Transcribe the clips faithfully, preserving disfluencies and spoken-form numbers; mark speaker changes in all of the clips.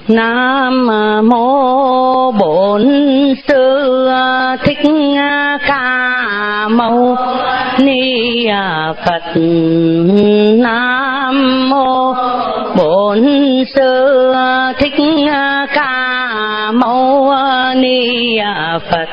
Speaker 1: Nam mô Bổn Sư Thích Ca Mâu Ni Phật. Nam mô Bổn Sư Thích Ca Mâu Ni Phật.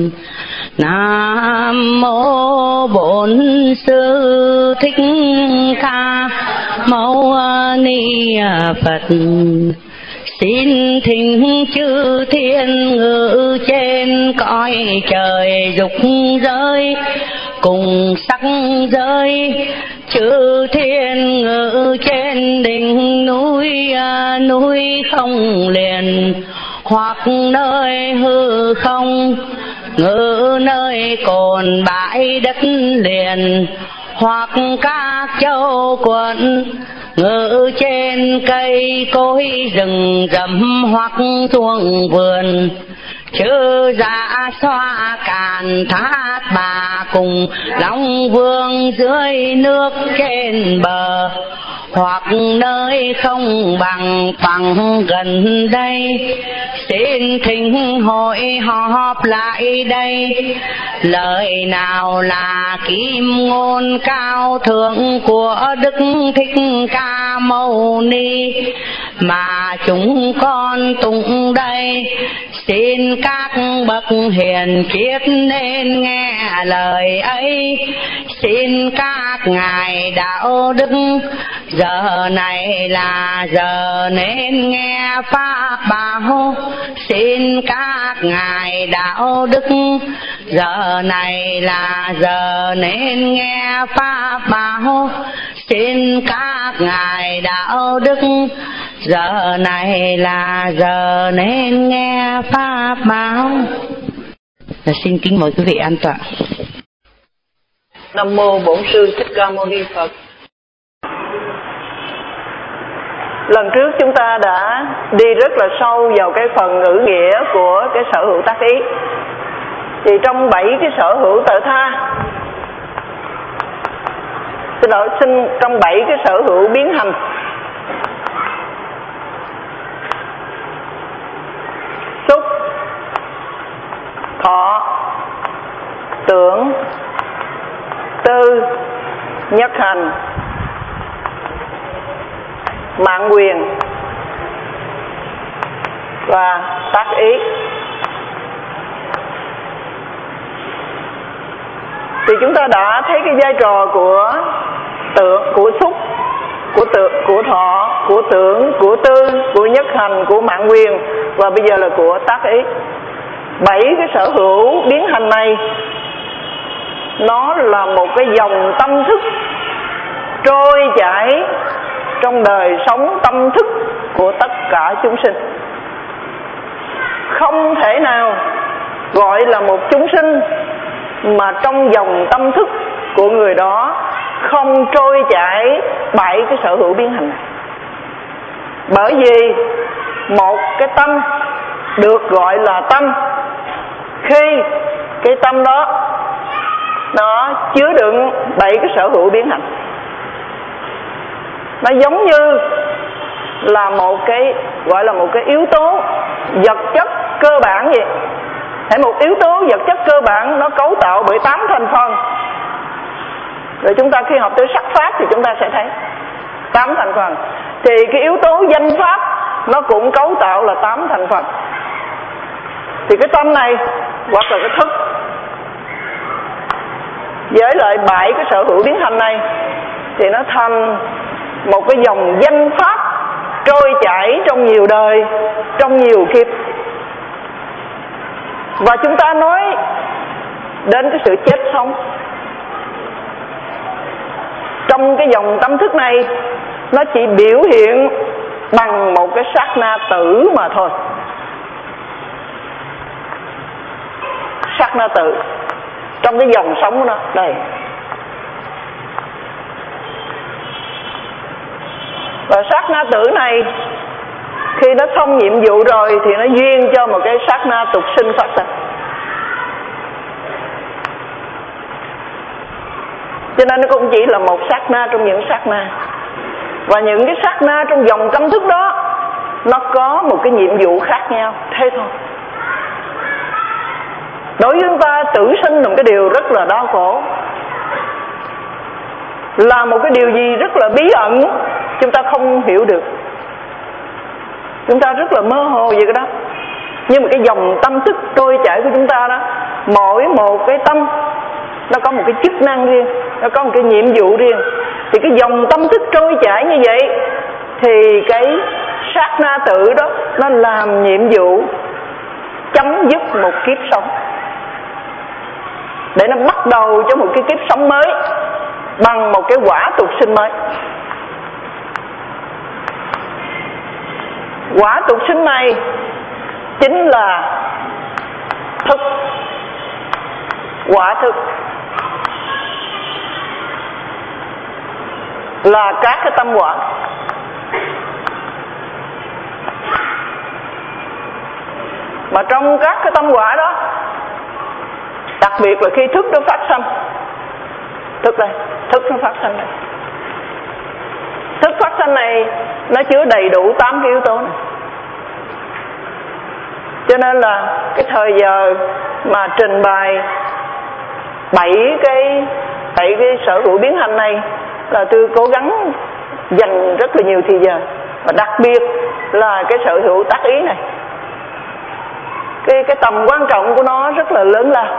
Speaker 1: Nam mô Bổn Sư Thích Ca Mâu Ni Phật. Xin thỉnh chư thiên ngự trên cõi trời dục giới cùng sắc giới, chư thiên ngự trên đỉnh núi núi không liền, hoặc nơi hư không ngự nơi cồn bãi đất liền, hoặc các châu quận ngự trên cây cối rừng rậm, hoặc ruộng vườn chư dạ xoa càn thác bà cùng long vương dưới nước trên bờ, hoặc nơi không bằng phẳng gần đây. Xin thỉnh hội họp lại đây, lời nào là kim ngôn cao thượng của Đức Thích Ca Mâu Ni mà chúng con tụng đây. Xin các bậc hiền triết nên nghe lời ấy. Xin các ngài đạo đức giờ này là giờ nên nghe pháp bảo. Xin các ngài đạo đức giờ này là giờ nên nghe pháp bảo. Xin các ngài đạo đức giờ này là giờ nên nghe pháp bảo. Và xin kính mời quý vị an tọa.
Speaker 2: Nam mô Bổn Sư Thích Ca Mâu Ni Phật. Lần trước chúng ta đã đi rất là sâu vào cái phần ngữ nghĩa của cái sở hữu tác ý. Thì trong bảy cái sở hữu tự tha, xin lỗi, xin trong bảy cái sở hữu biến hành, xúc, thọ, tưởng, tư, nhất hành, mạng quyền và tác ý. Thì chúng ta đã thấy cái vai trò của tưởng, của xúc, của tưởng, của thọ, của tưởng, của tư, của nhất hành, của mạng quyền và bây giờ là của tác ý. Bảy cái sở hữu biến hành này nó là một cái dòng tâm thức trôi chảy trong đời sống tâm thức của tất cả chúng sinh. Không thể nào gọi là một chúng sinh mà trong dòng tâm thức của người đó không trôi chảy bảy cái sở hữu biến hành này. Bởi vì một cái tâm được gọi là tâm khi cái tâm đó nó chứa đựng bảy cái sở hữu biến hành. Nó giống như là một cái gọi là một cái yếu tố vật chất cơ bản vậy. Hãy một yếu tố vật chất cơ bản nó cấu tạo bởi tám thành phần. Rồi chúng ta khi học tới sắc pháp thì chúng ta sẽ thấy tám thành phần. Thì cái yếu tố danh pháp nó cũng cấu tạo là tám thành phần. Thì cái tâm này hoặc là cái thức với lại bảy cái sở hữu biến hành này thì nó thành một cái dòng danh pháp trôi chảy trong nhiều đời, trong nhiều kiếp. Và chúng ta nói đến cái sự chết sống. Trong cái dòng tâm thức này nó chỉ biểu hiện bằng một cái sát na tử mà thôi. Sát na tử trong cái dòng sống của nó đây. Và sát na tử này khi nó xong nhiệm vụ rồi thì nó duyên cho một cái sát na tục sinh phát sinh. Cho nên nó cũng chỉ là một sát na trong những sát na. Và những cái sát na trong dòng tâm thức đó nó có một cái nhiệm vụ khác nhau, thế thôi. Đối với chúng ta, tử sinh là một cái điều rất là đau khổ, là một cái điều gì rất là bí ẩn, chúng ta không hiểu được, chúng ta rất là mơ hồ về cái đó. Nhưng mà cái dòng tâm thức trôi chảy của chúng ta đó, mỗi một cái tâm nó có một cái chức năng riêng, nó có một cái nhiệm vụ riêng. Thì cái dòng tâm thức trôi chảy như vậy, thì cái sát na tử đó nó làm nhiệm vụ chấm dứt một kiếp sống, để nó bắt đầu cho một cái kiếp sống mới bằng một cái quả tục sinh mới. Quả tục sinh này chính là thức, quả thức, là các cái tâm quả. Mà trong các cái tâm quả đó, đặc biệt là khi thức nó phát sanh, thức đây, thức nó phát sanh đây, thức phát sanh này nó chứa đầy đủ tám cái yếu tố này. Cho nên là cái thời giờ mà trình bày bảy cái bảy cái sở hữu biến hành này là tôi cố gắng dành rất là nhiều thời giờ, và đặc biệt là cái sở hữu tác ý này, cái cái tầm quan trọng của nó rất là lớn lao.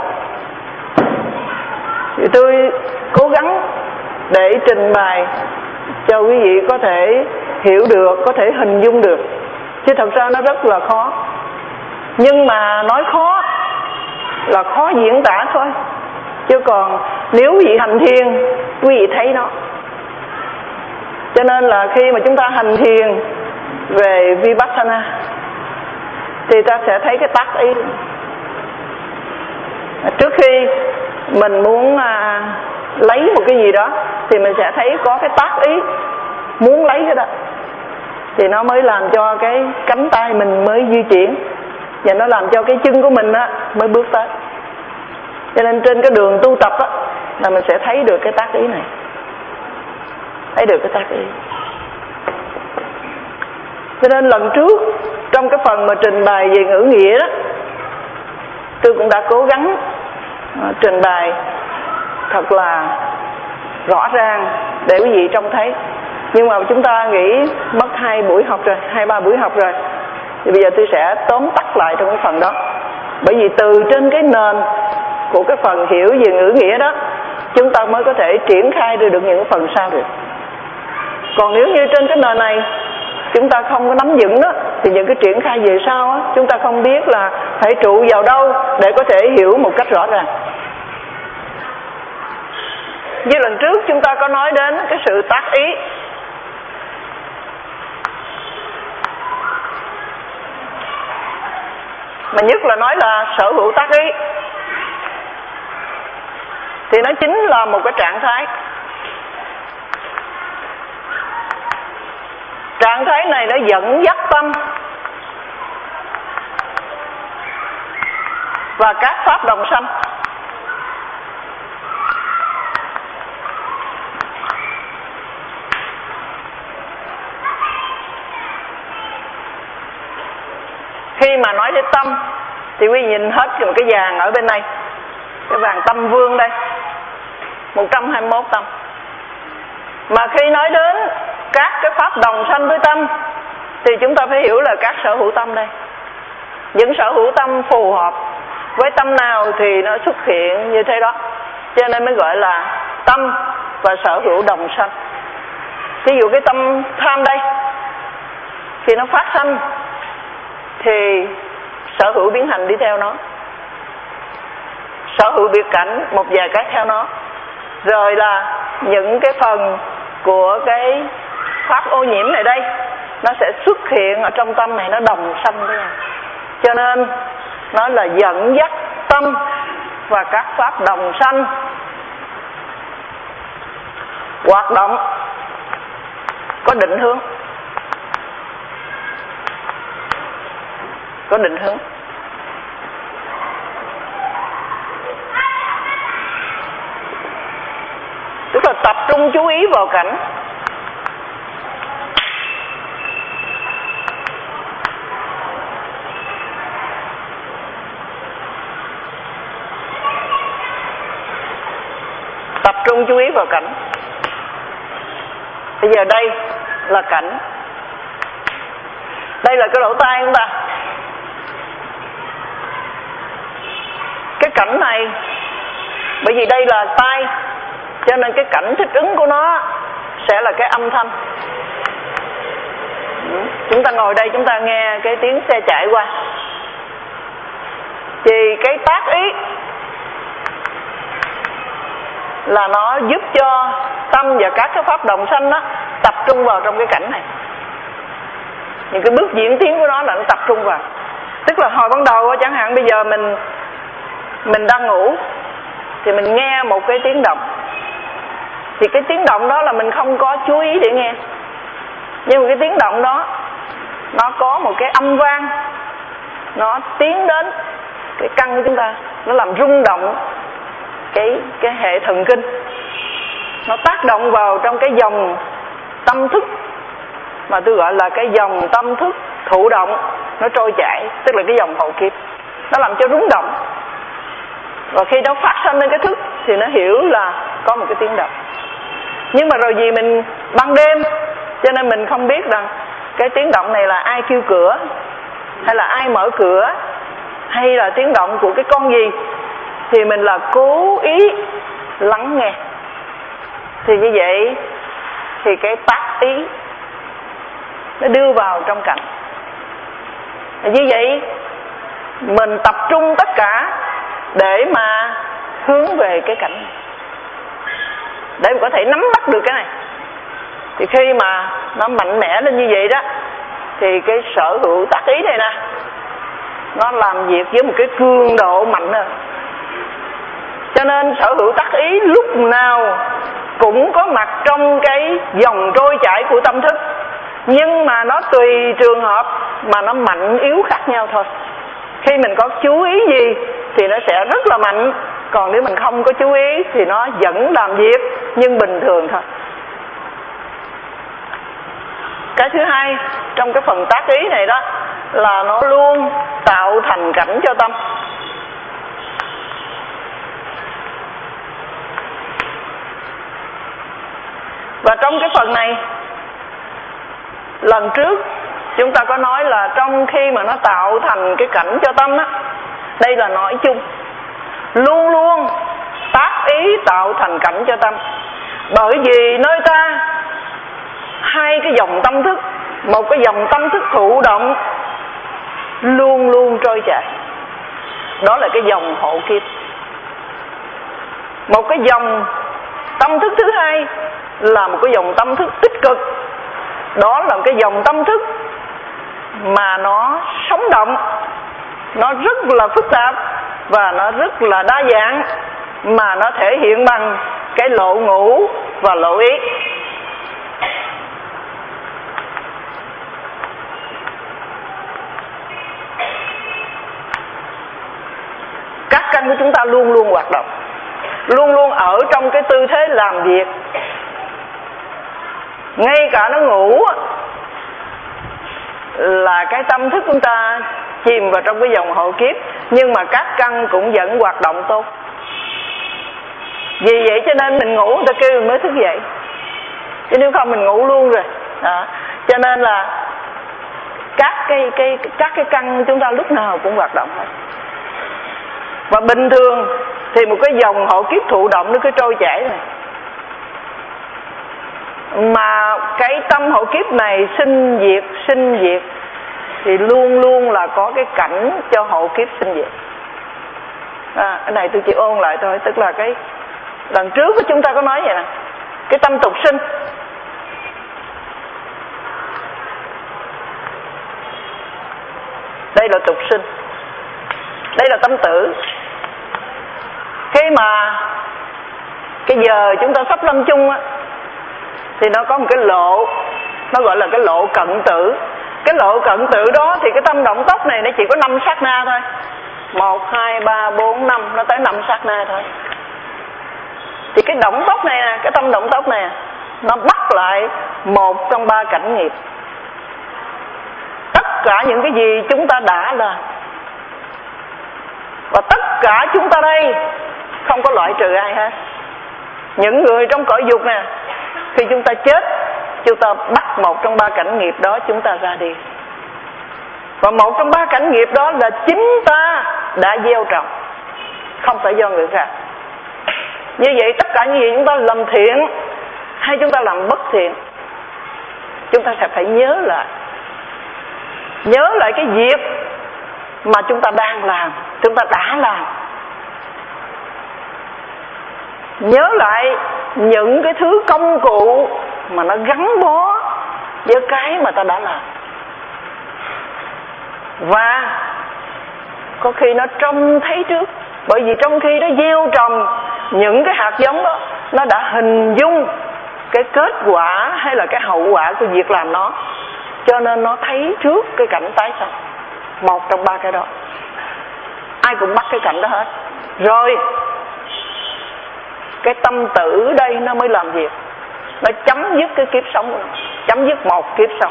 Speaker 2: Thì tôi cố gắng để trình bày cho quý vị có thể hiểu được, có thể hình dung được, chứ thật ra nó rất là khó. Nhưng mà nói khó là khó diễn tả thôi, chứ còn nếu quý vị hành thiền, quý vị thấy nó. Cho nên là khi mà chúng ta hành thiền về Vipassana thì ta sẽ thấy cái tác ý. Trước khi mình muốn à, lấy một cái gì đó thì mình sẽ thấy có cái tác ý muốn lấy cái đó, thì nó mới làm cho cái cánh tay mình mới di chuyển, và nó làm cho cái chân của mình á mới bước tới. Cho nên trên cái đường tu tập á là mình sẽ thấy được cái tác ý này, thấy được cái tác ý. Cho nên lần trước trong cái phần mà trình bày về ngữ nghĩa đó, tôi cũng đã cố gắng uh, trình bày thật là rõ ràng để quý vị trông thấy. Nhưng mà chúng ta nghĩ mất hai buổi học rồi, hai ba buổi học rồi, thì bây giờ tôi sẽ tóm tắt lại trong cái phần đó. Bởi vì từ trên cái nền của cái phần hiểu về ngữ nghĩa đó, chúng ta mới có thể triển khai được những phần sau được. Còn nếu như trên cái nền này chúng ta không có nắm vững đó, thì những cái triển khai về sau á, chúng ta không biết là phải trụ vào đâu để có thể hiểu một cách rõ ràng. Như lần trước chúng ta có nói đến cái sự tác ý. Mà nhất là nói là sở hữu tác ý, thì nó chính là một cái trạng thái. Trạng thái này nó dẫn dắt tâm và các pháp đồng sanh. Khi mà nói đến tâm thì quý vị nhìn hết một cái vàng ở bên này, cái vàng tâm vương đây, một trăm hai mươi mốt tâm. Mà khi nói đến các cái pháp đồng sanh với tâm thì chúng ta phải hiểu là các sở hữu tâm đây. Những sở hữu tâm phù hợp với tâm nào thì nó xuất hiện như thế đó, cho nên mới gọi là tâm và sở hữu đồng sanh. Ví dụ cái tâm tham đây, khi nó phát sanh thì sở hữu biến hành đi theo nó, sở hữu biệt cảnh một vài cái theo nó, rồi là những cái phần của cái pháp ô nhiễm này đây nó sẽ xuất hiện ở trong tâm này, nó đồng sanh với nhau. Cho nên nó là dẫn dắt tâm và các pháp đồng sanh hoạt động có định hướng, có định hướng. Tức là tập trung chú ý vào cảnh. luôn chú ý vào cảnh. Bây giờ đây là cảnh, đây là cái lỗ tai chúng ta. Cái cảnh này, bởi vì đây là tai, cho nên cái cảnh thích ứng của nó sẽ là cái âm thanh. Chúng ta ngồi đây chúng ta nghe cái tiếng xe chạy qua, thì cái tác ý là nó giúp cho tâm và các cái pháp đồng sanh đó tập trung vào trong cái cảnh này. Những cái bước diễn tiến của nó là nó tập trung vào. Tức là hồi ban đầu chẳng hạn bây giờ mình mình đang ngủ thì mình nghe một cái tiếng động, thì cái tiếng động đó là mình không có chú ý để nghe, nhưng mà cái tiếng động đó nó có một cái âm vang, nó tiến đến cái căn của chúng ta, nó làm rung động cái cái hệ thần kinh, nó tác động vào trong cái dòng tâm thức mà tôi gọi là cái dòng tâm thức thụ động, nó trôi chảy, tức là cái dòng hậu kiếp, nó làm cho rung động. Và khi nó phát sinh lên cái thức thì nó hiểu là có một cái tiếng động. Nhưng mà rồi vì mình ban đêm cho nên mình không biết rằng cái tiếng động này là ai kêu cửa, hay là ai mở cửa, hay là tiếng động của cái con gì, thì mình là cố ý lắng nghe. Thì như vậy thì cái tác ý nó đưa vào trong cảnh. Như vậy mình tập trung tất cả để mà hướng về cái cảnh này, để mà có thể nắm bắt được cái này. Thì khi mà nó mạnh mẽ lên như vậy đó, thì cái sở hữu tác ý này nè, nó làm việc với một cái cường độ mạnh hơn. Cho nên sở hữu tác ý lúc nào cũng có mặt trong cái dòng trôi chảy của tâm thức, nhưng mà nó tùy trường hợp mà nó mạnh yếu khác nhau thôi. Khi mình có chú ý gì thì nó sẽ rất là mạnh, còn nếu mình không có chú ý thì nó vẫn làm việc nhưng bình thường thôi. Cái thứ hai trong cái phần tác ý này đó là nó luôn tạo thành cảnh cho tâm. Và trong cái phần này, lần trước chúng ta có nói là trong khi mà nó tạo thành cái cảnh cho tâm á, đây là nói chung, luôn luôn tác ý tạo thành cảnh cho tâm. Bởi vì nơi ta hai cái dòng tâm thức, một cái dòng tâm thức thụ động luôn luôn trôi chảy, đó là cái dòng hộ kiếp. Một cái dòng tâm thức thứ hai là một cái dòng tâm thức tích cực, đó là cái dòng tâm thức mà nó sống động, nó rất là phức tạp và nó rất là đa dạng, mà nó thể hiện bằng cái lộ ngũ và lộ ý. Các căn của chúng ta luôn luôn hoạt động, luôn luôn ở trong cái tư thế làm việc. Ngay cả nó ngủ là cái tâm thức chúng ta chìm vào trong cái dòng hộ kiếp, nhưng mà các căn cũng vẫn hoạt động tốt. Vì vậy cho nên mình ngủ người ta kêu mình mới thức dậy, chứ nếu không mình ngủ luôn rồi. Đó. Cho nên là các cái cái các cái căn chúng ta lúc nào cũng hoạt động hết. Và bình thường thì một cái dòng hộ kiếp thụ động nó cứ trôi chảy này, mà cái tâm hộ kiếp này sinh diệt sinh diệt thì luôn luôn là có cái cảnh cho hộ kiếp sinh diệt. À, cái này tôi chỉ ôn lại thôi, tức là cái lần trước chúng ta có nói vậy nè, cái tâm tục sinh, đây là tục sinh, đây là tâm tử. Khi mà cái giờ chúng ta sắp lâm chung á, thì nó có một cái lộ, nó gọi là cái lộ cận tử. Cái lộ cận tử đó thì cái tâm động tốc này nó chỉ có năm sát na thôi, một, hai, ba, bốn, năm, nó tới năm sát na thôi. Thì cái động tốc này nè, cái tâm động tốc này nó bắt lại một trong ba cảnh nghiệp. Tất cả những cái gì chúng ta đã làm, và tất cả chúng ta đây không có loại trừ ai hết. Những người trong cõi dục nè, khi chúng ta chết, chúng ta bắt một trong ba cảnh nghiệp đó chúng ta ra đi. Và một trong ba cảnh nghiệp đó là chính ta đã gieo trồng, không phải do người khác. Như vậy tất cả những gì chúng ta làm thiện hay chúng ta làm bất thiện, chúng ta sẽ phải nhớ lại. Nhớ lại cái việc mà chúng ta đang làm, chúng ta đã làm. Nhớ lại những cái thứ công cụ mà nó gắn bó với cái mà ta đã làm. Và có khi nó trông thấy trước, bởi vì trong khi nó gieo trồng những cái hạt giống đó, nó đã hình dung cái kết quả hay là cái hậu quả của việc làm nó, cho nên nó thấy trước cái cảnh tái sanh. Một trong ba cái đó, ai cũng bắt cái cảnh đó hết. Rồi cái tâm tử đây nó mới làm việc, nó chấm dứt cái kiếp sống của nó, chấm dứt một kiếp sống.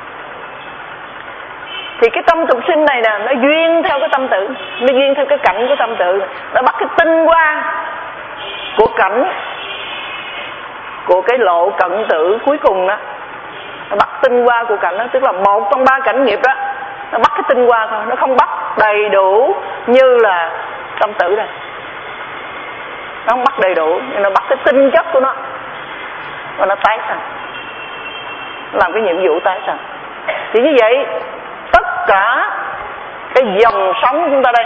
Speaker 2: Thì cái tâm tục sinh này nè, nó duyên theo cái tâm tử, nó duyên theo cái cảnh của tâm tử, nó bắt cái tinh hoa của cảnh, của cái lộ cận tử cuối cùng đó, nó bắt tinh hoa của cảnh đó, tức là một trong ba cảnh nghiệp đó, nó bắt cái tinh hoa thôi, nó không bắt đầy đủ như là tâm tử đây. Nó không bắt đầy đủ, nhưng nó bắt cái tinh chất của nó và nó tái sanh, làm cái nhiệm vụ tái sanh. Thì như vậy tất cả cái dòng sống của chúng ta đây,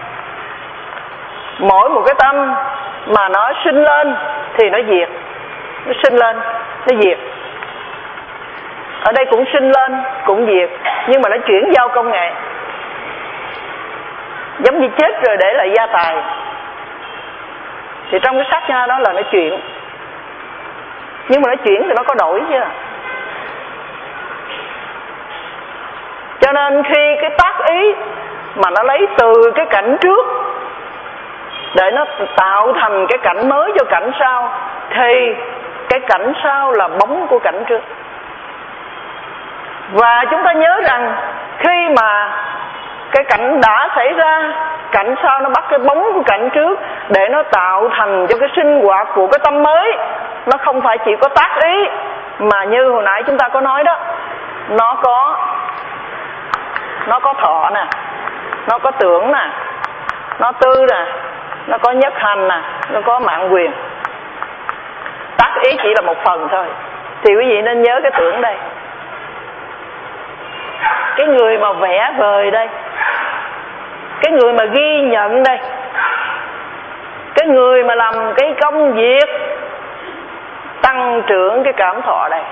Speaker 2: mỗi một cái tâm mà nó sinh lên thì nó diệt, nó sinh lên nó diệt. Ở đây cũng sinh lên cũng diệt, nhưng mà nó chuyển giao công nghệ, giống như chết rồi để lại gia tài. Thì trong cái sát na đó là nó chuyển, nhưng mà nó chuyển thì nó có đổi chứ. Cho nên khi cái tác ý mà nó lấy từ cái cảnh trước để nó tạo thành cái cảnh mới cho cảnh sau, thì cái cảnh sau là bóng của cảnh trước. Và chúng ta nhớ rằng khi mà cái cảnh đã xảy ra, cảnh sau nó bắt cái bóng của cảnh trước để nó tạo thành cho cái sinh hoạt của cái tâm mới. Nó không phải chỉ có tác ý, mà như hồi nãy chúng ta có nói đó, nó có nó có thọ nè, nó có tưởng nè, nó tư nè, nó có nhất hành nè, nó có mạng quyền. Tác ý chỉ là một phần thôi, thì quý vị nên nhớ cái tưởng đây. Cái người mà vẽ vời đây, cái người mà ghi nhận đây, cái người mà làm cái công việc tăng trưởng cái cảm thọ đây.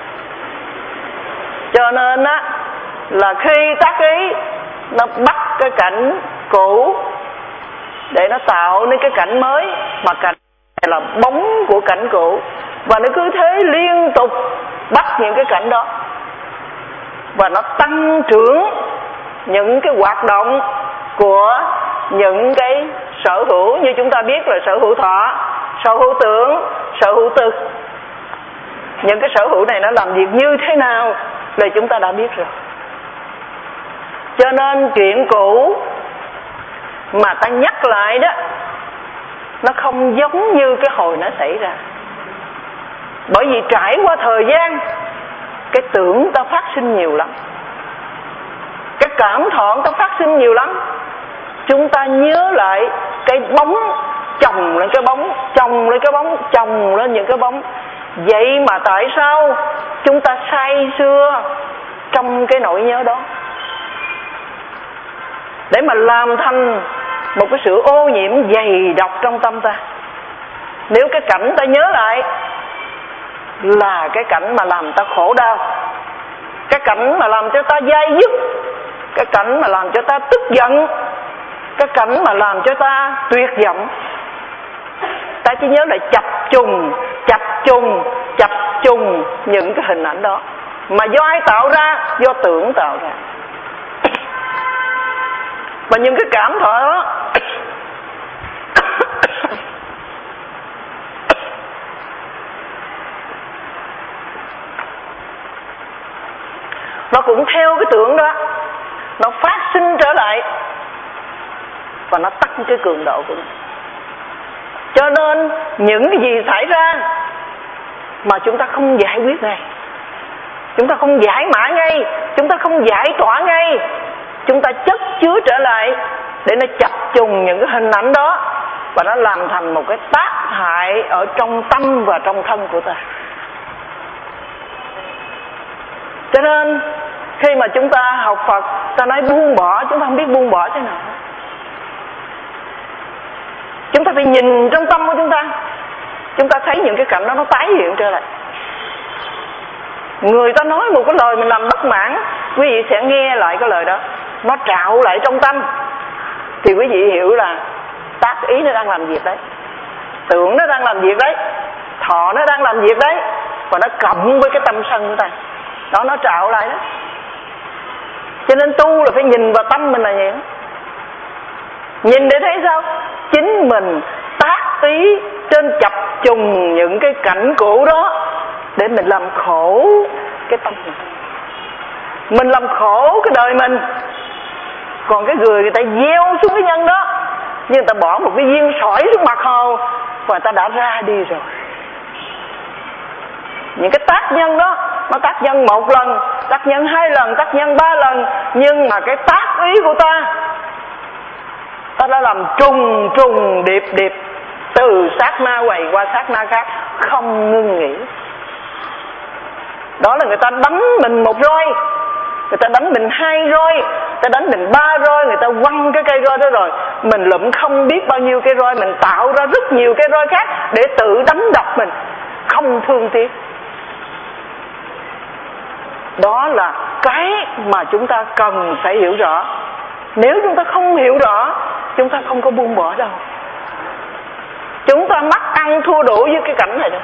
Speaker 2: Cho nên á, là khi tác ý nó bắt cái cảnh cũ để nó tạo nên cái cảnh mới, mà cảnh này là bóng của cảnh cũ, và nó cứ thế liên tục bắt những cái cảnh đó, và nó tăng trưởng những cái hoạt động của những cái sở hữu, như chúng ta biết là sở hữu thọ, sở hữu tưởng, sở hữu tư. Những cái sở hữu này nó làm việc như thế nào là chúng ta đã biết rồi. Cho nên chuyện cũ mà ta nhắc lại đó, nó không giống như cái hồi nó xảy ra. Bởi vì trải qua thời gian, cái tưởng ta phát sinh nhiều lắm, cái cảm thọ ta phát sinh nhiều lắm. Chúng ta nhớ lại cái bóng chồng lên cái bóng, chồng lên cái bóng, chồng lên những cái bóng. Vậy mà tại sao chúng ta say sưa trong cái nỗi nhớ đó, để mà làm thành một cái sự ô nhiễm dày độc trong tâm ta. Nếu cái cảnh ta nhớ lại là cái cảnh mà làm ta khổ đau, cái cảnh mà làm cho ta dai dứt, cái cảnh mà làm cho ta tức giận, cái cảnh mà làm cho ta tuyệt vọng, ta chỉ nhớ lại chập trùng, chập trùng, chập trùng những cái hình ảnh đó. Mà do ai tạo ra? Do tưởng tạo ra. Và những cái cảm thọ đó nó cũng theo cái tưởng đó, nó phát sinh trở lại và nó tăng cái cường độ của nó. Cho nên những cái gì xảy ra mà chúng ta không giải quyết ngay, chúng ta không giải mã ngay, chúng ta không giải tỏa ngay, chúng ta chất chứa trở lại để nó chập trùng những cái hình ảnh đó, và nó làm thành một cái tác hại ở trong tâm và trong thân của ta. Cho nên khi mà chúng ta học Phật, ta nói buông bỏ, chúng ta không biết buông bỏ thế nào. Chúng ta phải nhìn trong tâm của chúng ta, chúng ta thấy những cái cảnh đó nó tái hiện trở lại. Người ta nói một cái lời mình làm bất mãn, quý vị sẽ nghe lại cái lời đó, nó trạo lại trong tâm, thì quý vị hiểu là tác ý nó đang làm việc đấy, tưởng nó đang làm việc đấy, thọ nó đang làm việc đấy, và nó cộng với cái tâm sân của ta, đó nó trạo lại đó. Cho nên tu là phải nhìn vào tâm mình là vậy đó. Nhìn để thấy sao? Chính mình tác ý trên chập trùng những cái cảnh cũ đó để mình làm khổ cái tâm mình, mình làm khổ cái đời mình. Còn cái người người ta gieo xuống cái nhân đó, nhưng người ta bỏ một cái viên sỏi xuống mặt hồ và người ta đã ra đi rồi. Những cái tác nhân đó, nó tác nhân một lần, tác nhân hai lần, tác nhân ba lần, nhưng mà cái tác ý của ta, ta đã làm trùng trùng điệp điệp, từ sát na quầy qua sát na khác, không ngưng nghỉ. Đó là người ta đánh mình một roi, người ta đánh mình hai roi, người ta đánh mình ba roi, người ta quăng cái cây roi đó rồi, mình lụm không biết bao nhiêu cây roi, mình tạo ra rất nhiều cây roi khác để tự đánh đập mình, không thương tiếc. Đó là cái mà chúng ta cần phải hiểu rõ. Nếu chúng ta không hiểu rõ, chúng ta không có buông bỏ đâu. Chúng ta mắc ăn thua đủ với cái cảnh này đó.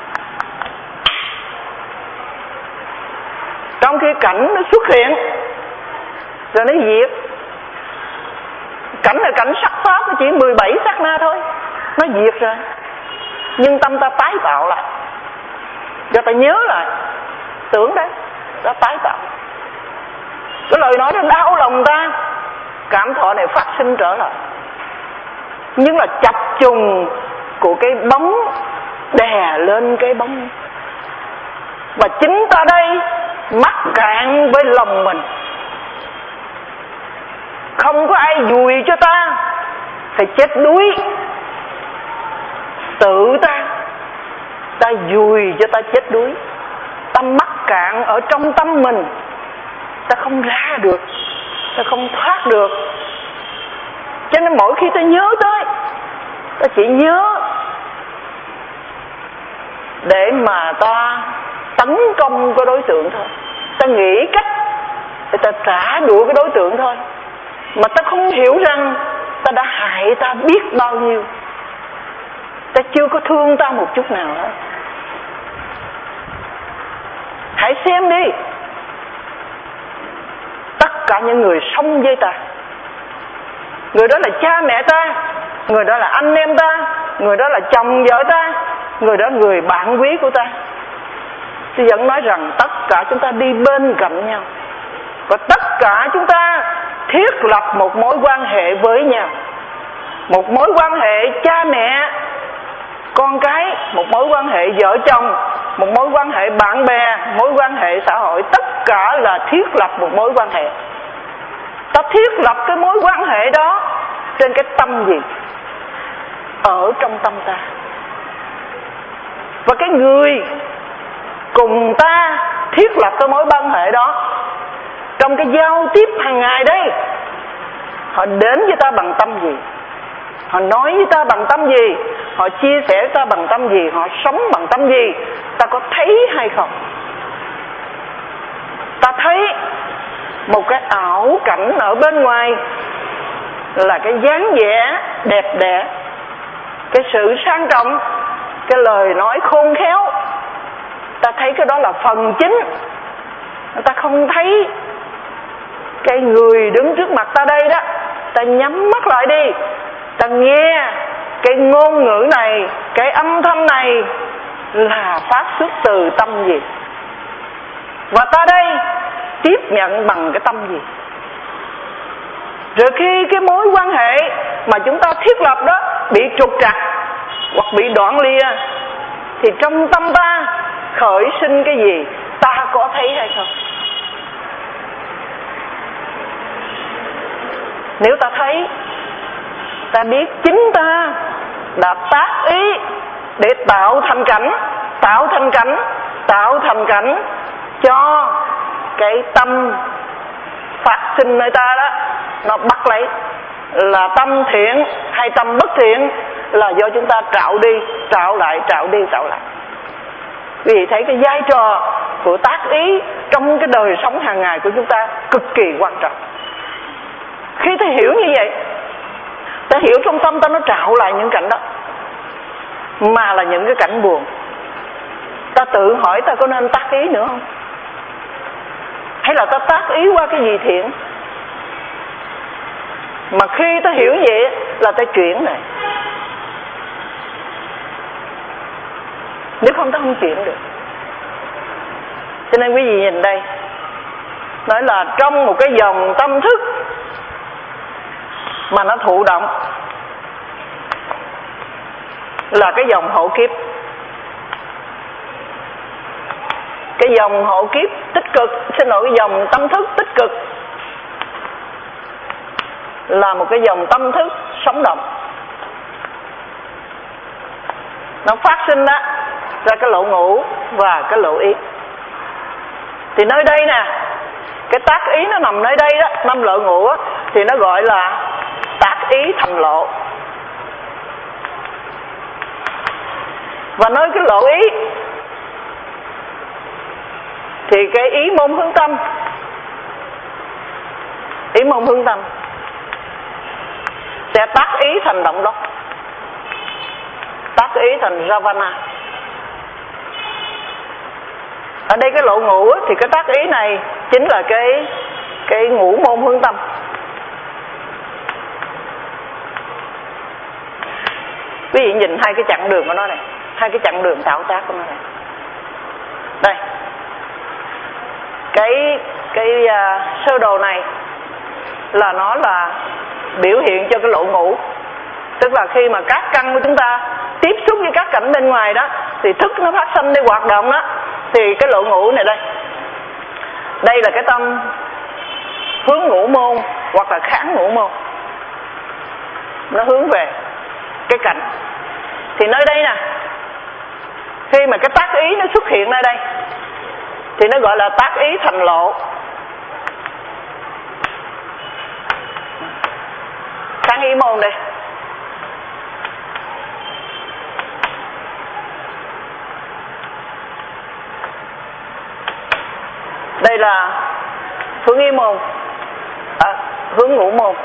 Speaker 2: Trong khi cảnh nó xuất hiện rồi nó diệt. Cảnh là cảnh sắc pháp, nó chỉ mười bảy sát na thôi, nó diệt rồi. Nhưng tâm ta tái tạo lại, rồi ta nhớ lại, tưởng đấy, ta tái tạo. Cái lời nói nó đau lòng ta, cảm thọ này phát sinh trở lại. Nhưng là chập trùng của cái bóng đè lên cái bóng, và chính ta đây mắc cạn với lòng mình. Không có ai dùi cho ta, phải chết đuối. Tự ta, ta dùi cho ta chết đuối. Ta mắc cạn ở trong tâm mình, ta không ra được, ta không thoát được. Cho nên mỗi khi ta nhớ tới, ta chỉ nhớ để mà ta tấn công cái đối tượng thôi, ta nghĩ cách để ta trả đũa cái đối tượng thôi, mà ta không hiểu rằng ta đã hại ta biết bao nhiêu. Ta chưa có thương ta một chút nào hết. Hãy xem đi, tất cả những người sống với ta, người đó là cha mẹ ta, người đó là anh em ta, người đó là chồng vợ ta, người đó là người bạn quý của ta. Tôi vẫn nói rằng tất cả chúng ta đi bên cạnh nhau, và tất cả chúng ta thiết lập một mối quan hệ với nhau, một mối quan hệ cha mẹ con cái, một mối quan hệ vợ chồng, một mối quan hệ bạn bè, mối quan hệ xã hội. Tất cả là thiết lập một mối quan hệ. Ta thiết lập cái mối quan hệ đó trên cái tâm gì? Ở trong tâm ta. Và cái người cùng ta thiết lập cái mối quan hệ đó, trong cái giao tiếp hàng ngày đây, họ đến với ta bằng tâm gì? Họ nói với ta bằng tâm gì? Họ chia sẻ với ta bằng tâm gì? Họ sống bằng tâm gì? Ta có thấy hay không? Ta thấy một cái ảo cảnh ở bên ngoài là cái dáng vẻ đẹp đẽ, cái sự sang trọng, cái lời nói khôn khéo. Ta thấy cái đó là phần chính. Ta không thấy cái người đứng trước mặt ta đây đó. Ta nhắm mắt lại đi, ta nghe cái ngôn ngữ này, cái âm thanh này là phát xuất từ tâm gì, và ta đây tiếp nhận bằng cái tâm gì. Rồi khi cái mối quan hệ mà chúng ta thiết lập đó bị trục trặc, hoặc bị đoạn lìa, thì trong tâm ta khởi sinh cái gì, ta có thấy hay không? Nếu ta thấy, ta biết chính ta đã tác ý để tạo thành cảnh, tạo thành cảnh, tạo thành cảnh cho cái tâm phát sinh nơi ta đó, nó bắt lấy là tâm thiện hay tâm bất thiện, là do chúng ta trạo đi, trạo lại, trạo đi, trạo lại. Vì thấy cái vai trò của tác ý trong cái đời sống hàng ngày của chúng ta cực kỳ quan trọng. Khi ta hiểu như vậy, ta hiểu trong tâm ta nó trạo lại những cảnh đó, mà là những cái cảnh buồn, ta tự hỏi ta có nên tác ý nữa không? Hay là ta tác ý qua cái gì thiện? Mà khi ta hiểu vậy là ta chuyển này. Nếu không ta không chuyển được. Cho nên quý vị nhìn đây, nói là trong một cái dòng tâm thức mà nó thụ động là cái dòng hộ kiếp. Cái dòng hộ kiếp tích cực, xin lỗi, cái dòng tâm thức tích cực là một cái dòng tâm thức sống động. Nó phát sinh đó ra cái lộ ngũ và cái lộ ý. Thì nơi đây nè, cái tác ý nó nằm nơi đây đó, năm lộ ngũ á, thì nó gọi là tác ý thành lộ. Và nơi cái lộ ý thì cái ý môn hướng tâm, ý môn hướng tâm sẽ tác ý thành động đốc, tác ý thành Ravana. Ở đây cái lộ ngũ thì cái tác ý này chính là cái cái ngũ môn hướng tâm. Quý vị nhìn hai cái chặng đường của nó này, hai cái chặng đường tạo tác của nó này. Đây, cái cái uh, sơ đồ này là nó là biểu hiện cho cái lộ ngũ. Tức là khi mà các căn của chúng ta tiếp xúc với các cảnh bên ngoài đó, thì thức nó phát sinh để hoạt động đó, thì cái lộ ngũ này đây, đây là cái tâm hướng ngũ môn hoặc là kháng ngũ môn, nó hướng về cái cảnh. Thì nơi đây nè, khi mà cái tác ý nó xuất hiện nơi đây thì nó gọi là tác ý thành lộ. Kháng ý môn đây, đây là hướng ý môn, à, hướng ngũ môn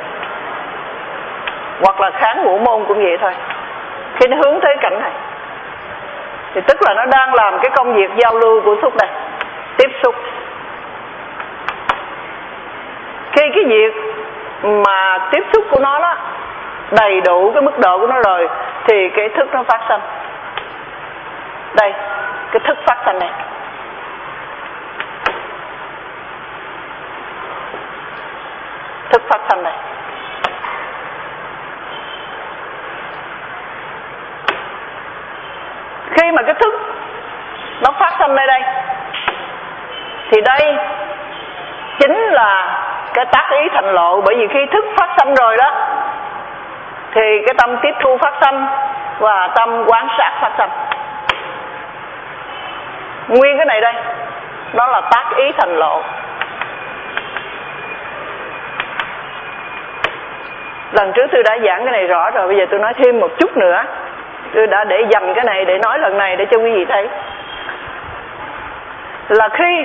Speaker 2: hoặc là kháng ngũ môn cũng vậy thôi. Khi nó hướng tới cảnh này thì tức là nó đang làm cái công việc giao lưu của xúc đây, tiếp xúc. Khi cái việc mà tiếp xúc của nó đó đầy đủ cái mức độ của nó rồi thì cái thức nó phát sinh. Đây, cái thức phát sinh này, thức phát sinh này. Khi mà cái thức nó phát sinh nơi đây thì đây chính là cái tác ý thành lộ. Bởi vì khi thức phát sinh rồi đó thì cái tâm tiếp thu phát sinh và tâm quán sát phát sinh. Nguyên cái này đây, đó là tác ý thành lộ. Lần trước tôi đã giảng cái này rõ rồi, bây giờ tôi nói thêm một chút nữa. Tôi đã để dành cái này để nói lần này để cho quý vị thấy. Là khi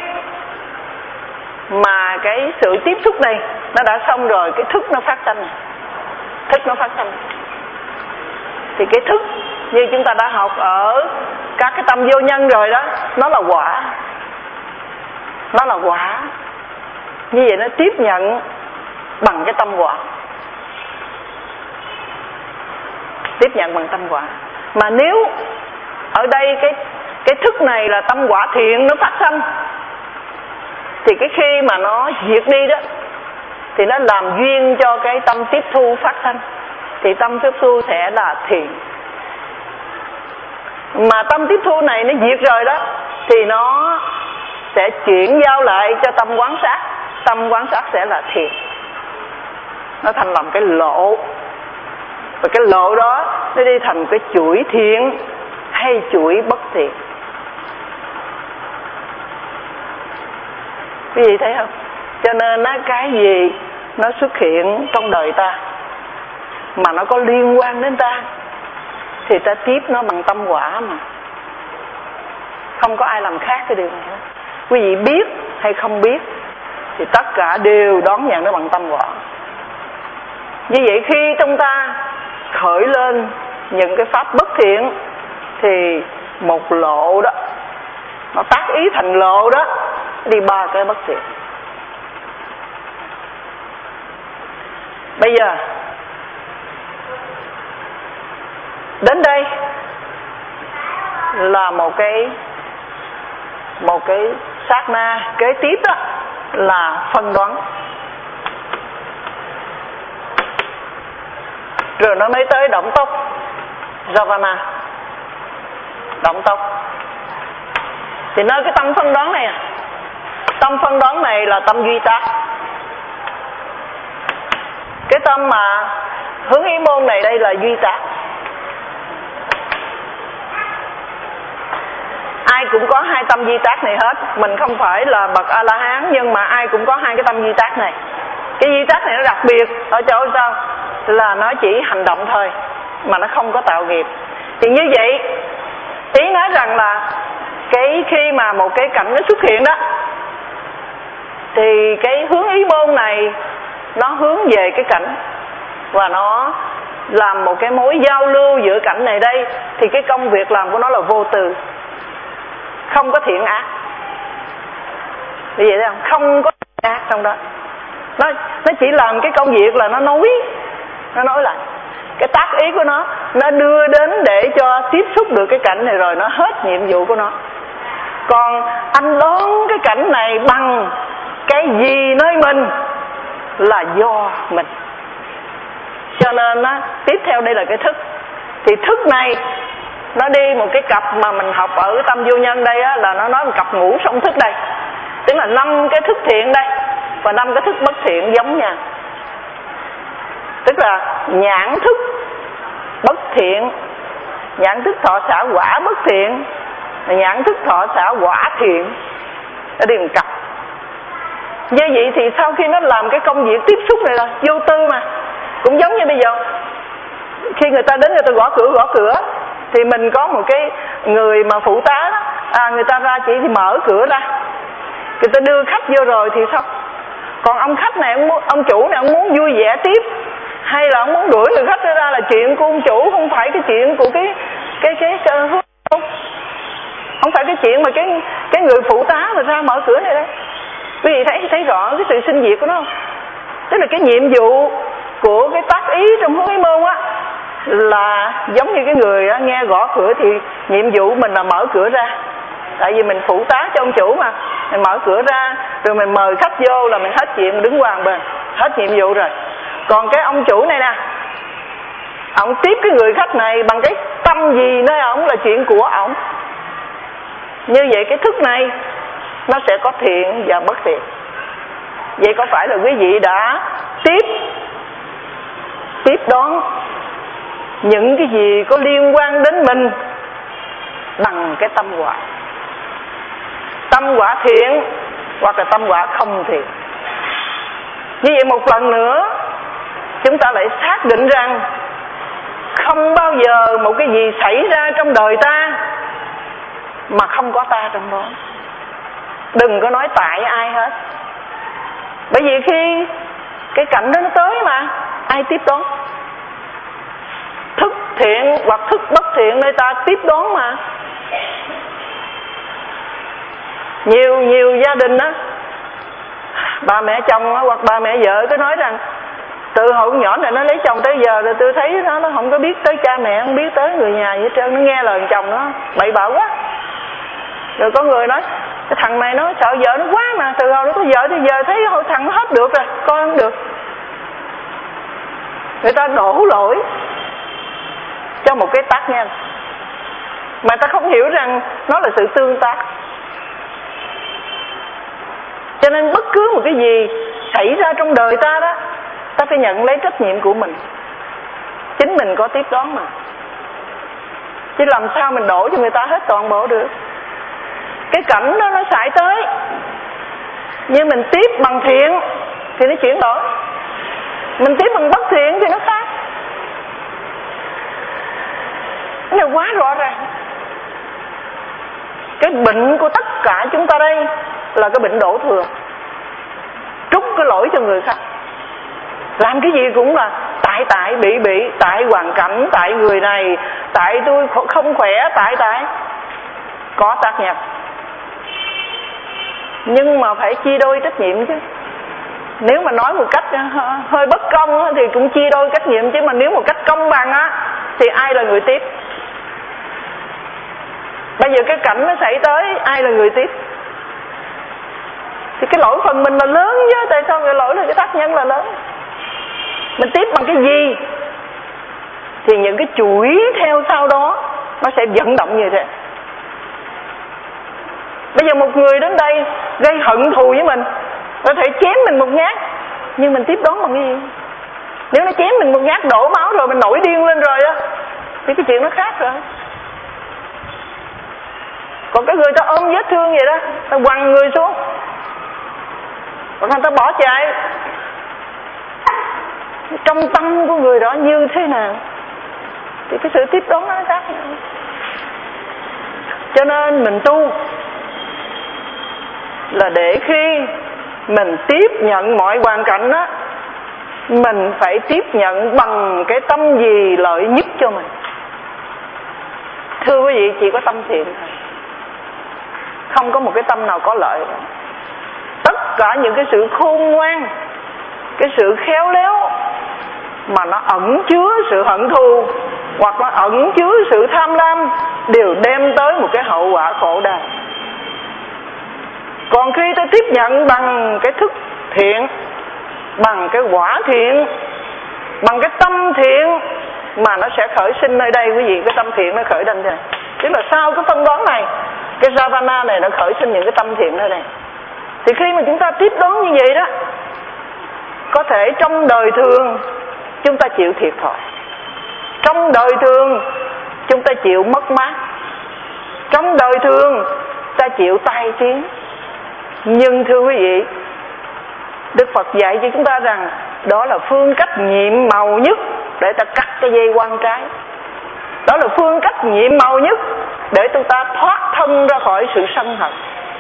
Speaker 2: mà cái sự tiếp xúc này nó đã xong rồi, cái thức nó phát sinh. Thức nó phát sinh thì cái thức như chúng ta đã học ở các cái tâm vô nhân rồi đó, nó là quả. Nó là quả. Như vậy nó tiếp nhận bằng cái tâm quả. Tiếp nhận bằng tâm quả. Mà nếu ở đây cái cái thức này là tâm quả thiện nó phát sinh, thì cái khi mà nó diệt đi đó thì nó làm duyên cho cái tâm tiếp thu phát sinh, thì tâm tiếp thu sẽ là thiện. mà tâm tiếp thu này nó diệt rồi đó thì nó sẽ chuyển giao lại cho tâm quán sát. Tâm quán sát sẽ là thiền, nó thành làm cái lộ, và cái lộ đó nó đi thành cái chuỗi thiện hay chuỗi bất thiện. Quý vị thấy không? Cho nên á, cái gì nó xuất hiện trong đời ta mà nó có liên quan đến ta thì ta tiếp nó bằng tâm quả, mà không có ai làm khác cái điều này hết. Quý vị biết hay không biết thì tất cả đều đón nhận nó bằng tâm quả. Như vậy khi trong ta khởi lên những cái pháp bất thiện thì một lộ đó nó tác ý thành lộ đó, đi ba cái bất thiện. Bây giờ đến đây là một cái một cái sát na kế tiếp đó là phân đoán, rồi nó mới tới động tốc, Javana, động tốc. Thì nơi cái tâm phân đoán này, tâm phân đoán này là tâm duy tác. Cái tâm mà hướng ý môn này đây là duy tác. Ai cũng có hai tâm duy tác này hết. Mình không phải là bậc A-la-hán, nhưng mà ai cũng có hai cái tâm duy tác này. Cái duy tác này nó đặc biệt ở chỗ sao? Là nó chỉ hành động thôi, mà nó không có tạo nghiệp. Thì như vậy, ý nói rằng là cái khi mà một cái cảnh nó xuất hiện đó, thì cái hướng ý môn này nó hướng về cái cảnh, và nó làm một cái mối giao lưu giữa cảnh này đây. Thì cái công việc làm của nó là vô tư, không có thiện ác. Vì vậy không? Không có thiện ác trong đó. Nó, nó chỉ làm cái công việc là nó nói, nó nói lại. Cái tác ý của nó, nó đưa đến để cho tiếp xúc được cái cảnh này rồi nó hết nhiệm vụ của nó. Còn anh đón cái cảnh này bằng cái gì nơi mình là do mình. Cho nên á, tiếp theo đây là cái thức. Thì thức này nó đi một cái cặp mà mình học ở tâm vô nhân đây á, là nó nói một cặp ngũ song thức đây. Tức là năm cái thức thiện đây và năm cái thức bất thiện giống nhau. Tức là nhãn thức bất thiện, nhãn thức thọ xả quả bất thiện, nhãn thức thọ xả quả thiện, nó đi một cặp. Như vậy thì sau khi nó làm cái công việc tiếp xúc này là vô tư mà. Cũng giống như bây giờ khi người ta đến người ta gõ cửa gõ cửa thì mình có một cái người mà phụ tá đó, à, người ta ra chỉ thì mở cửa ra, người ta đưa khách vô rồi thì sao? Còn ông khách này, ông, muốn, ông chủ này ông muốn vui vẻ tiếp, hay là ông muốn đuổi người khách ra là chuyện của ông chủ, không phải cái chuyện của cái cái cái, cái không không phải cái chuyện mà cái cái người phụ tá mà ra mở cửa này đấy. Quý vị thấy thấy rõ cái sự sinh diệt của nó không? Tức là cái nhiệm vụ của cái tác ý trong hướng ý môn á là giống như cái người á, nghe gõ cửa thì nhiệm vụ mình là mở cửa ra. Tại vì mình phụ tá cho ông chủ mà, mình mở cửa ra rồi mình mời khách vô là mình hết chuyện, mình đứng qua một bên, hết nhiệm vụ rồi. Còn cái ông chủ này nè, ông tiếp cái người khách này bằng cái tâm gì nơi ổng là chuyện của ổng. Như vậy cái thức này nó sẽ có thiện và bất thiện. Vậy có phải là quý vị đã tiếp tiếp đón những cái gì có liên quan đến mình bằng cái tâm quả, tâm quả thiện hoặc là tâm quả không thiện. Như vậy một lần nữa chúng ta lại xác định rằng không bao giờ một cái gì xảy ra trong đời ta mà không có ta trong đó. Đừng có nói tại ai hết. Bởi vì khi cái cảnh đó nó tới mà ai tiếp đón? Thức thiện hoặc thức bất thiện nơi ta tiếp đón mà. Nhiều nhiều gia đình á, bà mẹ chồng á, hoặc bà mẹ vợ cứ nói rằng từ hồi nhỏ này nó lấy chồng tới giờ rồi tôi thấy nó nó không có biết tới cha mẹ, không biết tới người nhà gì hết trơn, nó nghe lời chồng nó bậy bạ quá. Rồi có người nói cái thằng này nó sợ vợ nó quá mà, từ hồi nó có vợ thì giờ thấy thằng nó hết được rồi, coi không được. Người ta đổ lỗi cho một cái tác nhân. mà ta không hiểu rằng nó là sự tương tác. Cho nên bất cứ một cái gì xảy ra trong đời ta đó, ta phải nhận lấy trách nhiệm của mình. Chính mình có tiếp đón mà, chứ làm sao mình đổ cho người ta hết toàn bộ được. Cái cảnh đó nó xảy tới, nhưng mình tiếp bằng thiện thì nó chuyển đổi, mình tiếp bằng bất thiện thì nó khác. Cái này quá rõ ràng. Cái bệnh của tất cả chúng ta đây là cái bệnh đổ thừa, trút cái lỗi cho người khác. Làm cái gì cũng là tại tại bị bị, tại hoàn cảnh, tại người này, tại tôi không khỏe, tại tại có tác nhập. Nhưng mà phải chia đôi trách nhiệm chứ. Nếu mà nói một cách hơi bất công thì cũng chia đôi trách nhiệm, chứ mà nếu một cách công bằng á thì ai là người tiếp? Bây giờ cái cảnh nó xảy tới, ai là người tiếp? Thì cái lỗi phần mình là lớn chứ. Tại sao cái lỗi là cái tác nhân là lớn? Mình tiếp bằng cái gì thì những cái chuỗi theo sau đó nó sẽ vận động như thế. Bây giờ một người đến đây gây hận thù với mình, có thể chém mình một nhát, nhưng mình tiếp đón bằng cái gì? Nếu nó chém mình một nhát đổ máu rồi mình nổi điên lên rồi á, thì cái chuyện nó khác rồi. Còn cái người ta ôm vết thương vậy đó, ta quăng người xuống, còn người ta bỏ chạy, trong tâm của người đó như thế nào thì cái sự tiếp đón nó khác nhau. Cho nên mình tu là để khi mình tiếp nhận mọi hoàn cảnh đó, mình phải tiếp nhận bằng cái tâm gì lợi nhất cho mình. Thưa quý vị, chỉ có tâm thiện thôi, không có một cái tâm nào có lợi đâu. Tất cả những cái sự khôn ngoan, cái sự khéo léo mà nó ẩn chứa sự hận thù hoặc nó ẩn chứa sự tham lam đều đem tới một cái hậu quả khổ đau. Còn khi ta tiếp nhận bằng cái thức thiện, bằng cái quả thiện, bằng cái tâm thiện, mà nó sẽ khởi sinh nơi đây quý vị. Cái tâm thiện nó khởi lên đây, tức là sau cái phân đoán này, cái Javana này nó khởi sinh những cái tâm thiện nơi đây. Thì khi mà chúng ta tiếp đón như vậy đó, có thể trong đời thường chúng ta chịu thiệt thòi, trong đời thường chúng ta chịu mất mát, trong đời thường ta chịu tai tiếng. Nhưng thưa quý vị, Đức Phật dạy cho chúng ta rằng đó là phương cách nhiệm màu nhất để ta cắt cái dây quan trái. Đó là phương cách nhiệm màu nhất để chúng ta thoát thân ra khỏi sự sân hận.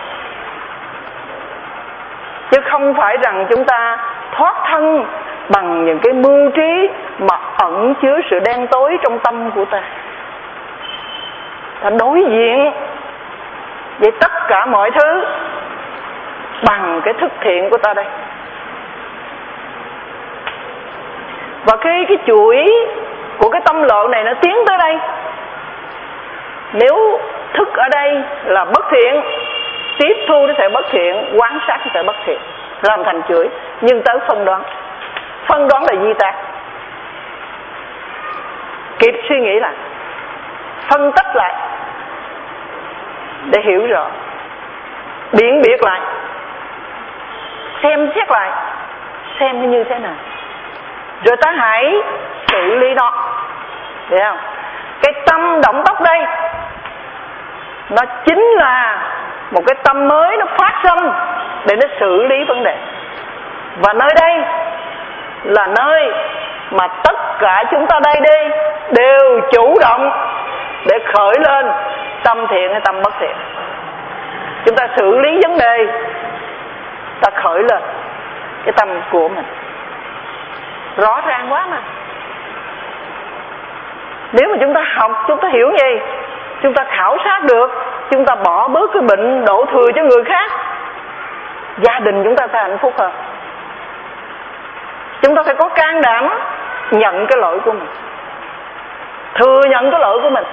Speaker 2: Chứ không phải rằng chúng ta thoát thân bằng những cái mưu trí mà ẩn chứa sự đen tối trong tâm của ta. Ta đối diện với tất cả mọi thứ bằng cái thức thiện của ta đây. Và khi cái chuỗi của cái tâm lộ này nó tiến tới đây, nếu thức ở đây là bất thiện, tiếp thu nó sẽ bất thiện, quan sát nó sẽ bất thiện, làm thành chuỗi. Nhưng tới phân đoán, phân đoán là di tác, kịp suy nghĩ lại, phân tích lại để hiểu rõ, biện biệt lại, xem xét lại xem nó như thế nào, rồi ta hãy xử lý nó. Thấy không? Cái tâm động tóc đây nó chính là một cái tâm mới nó phát sinh để nó xử lý vấn đề. Và nơi đây là nơi mà tất cả chúng ta đây đi đều chủ động để khởi lên tâm thiện hay tâm bất thiện. Chúng ta xử lý vấn đề, ta khởi lên cái tâm của mình. Rõ ràng quá mà. Nếu mà chúng ta học, chúng ta hiểu gì, chúng ta khảo sát được, chúng ta bỏ bớt cái bệnh đổ thừa cho người khác, gia đình chúng ta sẽ hạnh phúc hơn. Chúng ta phải có can đảm nhận cái lỗi của mình, thừa nhận cái lỗi của mình,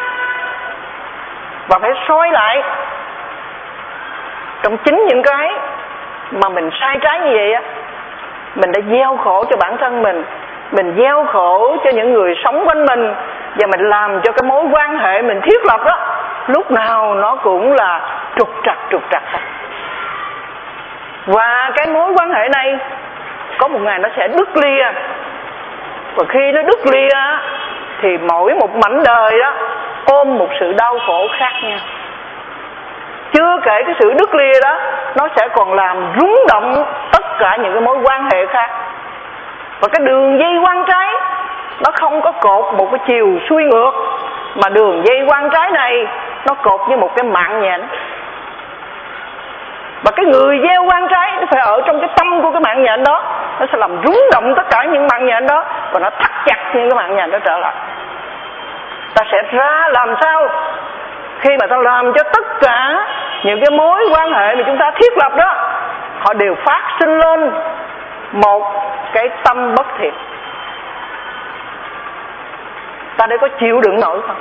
Speaker 2: và phải soi lại trong chính những cái mà mình sai trái như vậy á, mình đã gieo khổ cho bản thân mình, mình gieo khổ cho những người sống quanh mình, và mình làm cho cái mối quan hệ mình thiết lập đó lúc nào nó cũng là trục trặc trục trặc. Và cái mối quan hệ này có một ngày nó sẽ đứt lìa. Và khi nó đứt lìa thì mỗi một mảnh đời đó ôm một sự đau khổ khác nhau. Chưa kể cái sự đứt lìa đó, nó sẽ còn làm rung động tất cả những cái mối quan hệ khác. Và cái đường dây quan trái nó không có cột một cái chiều xuôi ngược, mà đường dây quan trái này nó cột như một cái mạng nhện. Và cái người gieo quan trái nó phải ở trong cái tâm của cái mạng nhện đó, nó sẽ làm rung động tất cả những mạng nhện đó, và nó thắt chặt những cái mạng nhện đó trở lại. Ta sẽ ra làm sao khi mà ta làm cho tất cả những cái mối quan hệ mà chúng ta thiết lập đó, họ đều phát sinh lên một cái tâm bất thiện. Ta đây có chịu đựng nổi không?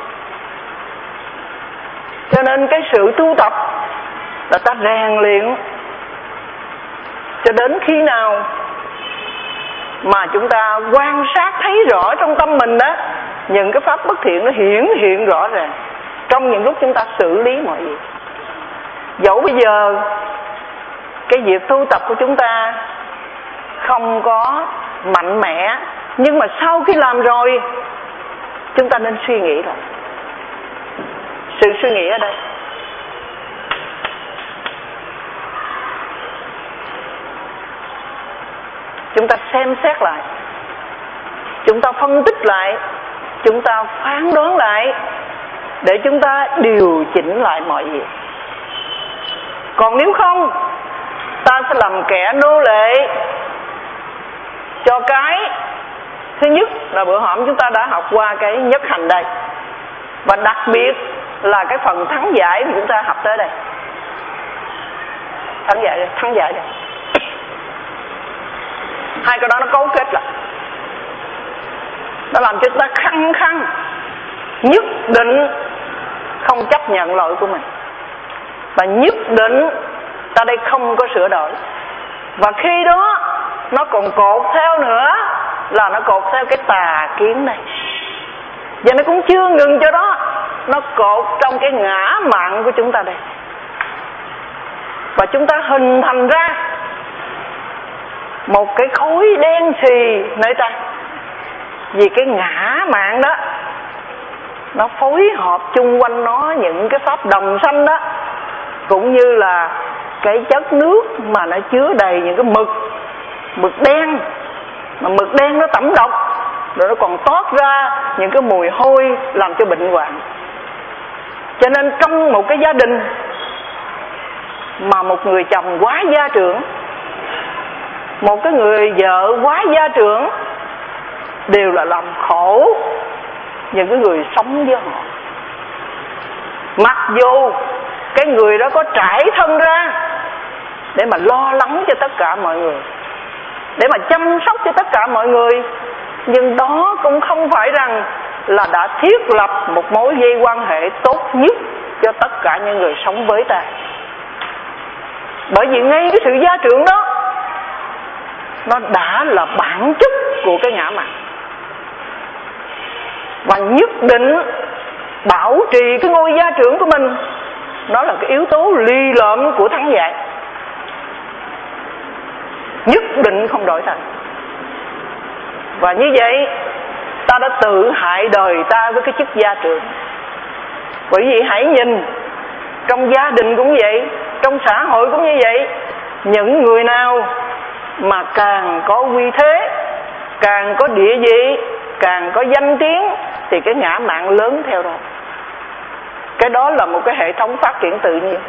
Speaker 2: Cho nên cái sự tu tập là ta rèn luyện cho đến khi nào mà chúng ta quan sát thấy rõ trong tâm mình đó, những cái pháp bất thiện nó hiển hiện rõ ràng trong những lúc chúng ta xử lý mọi việc. Dẫu bây giờ cái việc tu tập của chúng ta không có mạnh mẽ, nhưng mà sau khi làm rồi chúng ta nên suy nghĩ rồi. Sự suy nghĩ ở đây chúng ta xem xét lại, chúng ta phân tích lại, chúng ta phán đoán lại để chúng ta điều chỉnh lại mọi việc. Còn nếu không, ta sẽ làm kẻ nô lệ cho cái thứ nhất là bữa hổm chúng ta đã học qua cái nhất hành đây, và đặc biệt là cái phần thắng giải mà chúng ta học tới đây. Thắng giải đây, thắng giải đây. Hai cái đó nó cấu kết lại, nó làm cho ta khăng khăng nhất định không chấp nhận lỗi của mình, và nhất định ta đây không có sửa đổi. Và khi đó nó còn cột theo nữa là nó cột theo cái tà kiến này. Và nó cũng chưa ngừng cho đó, nó cột trong cái ngã mạn của chúng ta đây. Và chúng ta hình thành ra một cái khối đen xì nơi ta. Vì cái ngã mạn đó nó phối hợp chung quanh nó những cái pháp đồng sanh đó, cũng như là cái chất nước mà nó chứa đầy những cái mực mực đen, mà mực đen nó tẩm độc, rồi nó còn toát ra những cái mùi hôi làm cho bệnh hoạn. Cho nên trong một cái gia đình mà một người chồng quá gia trưởng, một cái người vợ quá gia trưởng, đều là làm khổ những cái người sống với họ. Mặc dù cái người đó có trải thân ra để mà lo lắng cho tất cả mọi người, để mà chăm sóc cho tất cả mọi người, nhưng đó cũng không phải rằng là đã thiết lập một mối dây quan hệ tốt nhất cho tất cả những người sống với ta. Bởi vì ngay cái sự gia trưởng đó nó đã là bản chất của cái ngã mạn, và nhất định bảo trì cái ngôi gia trưởng của mình, nó là cái yếu tố ly lợm của thắng giải, nhất định không đổi thành. Và như vậy ta đã tự hại đời ta với cái chức gia trưởng. Bởi vì hãy nhìn, trong gia đình cũng vậy, trong xã hội cũng như vậy, những người nào mà càng có uy thế, càng có địa vị, càng có danh tiếng, thì cái ngã mạn lớn theo đó. Cái đó là một cái hệ thống phát triển tự nhiên,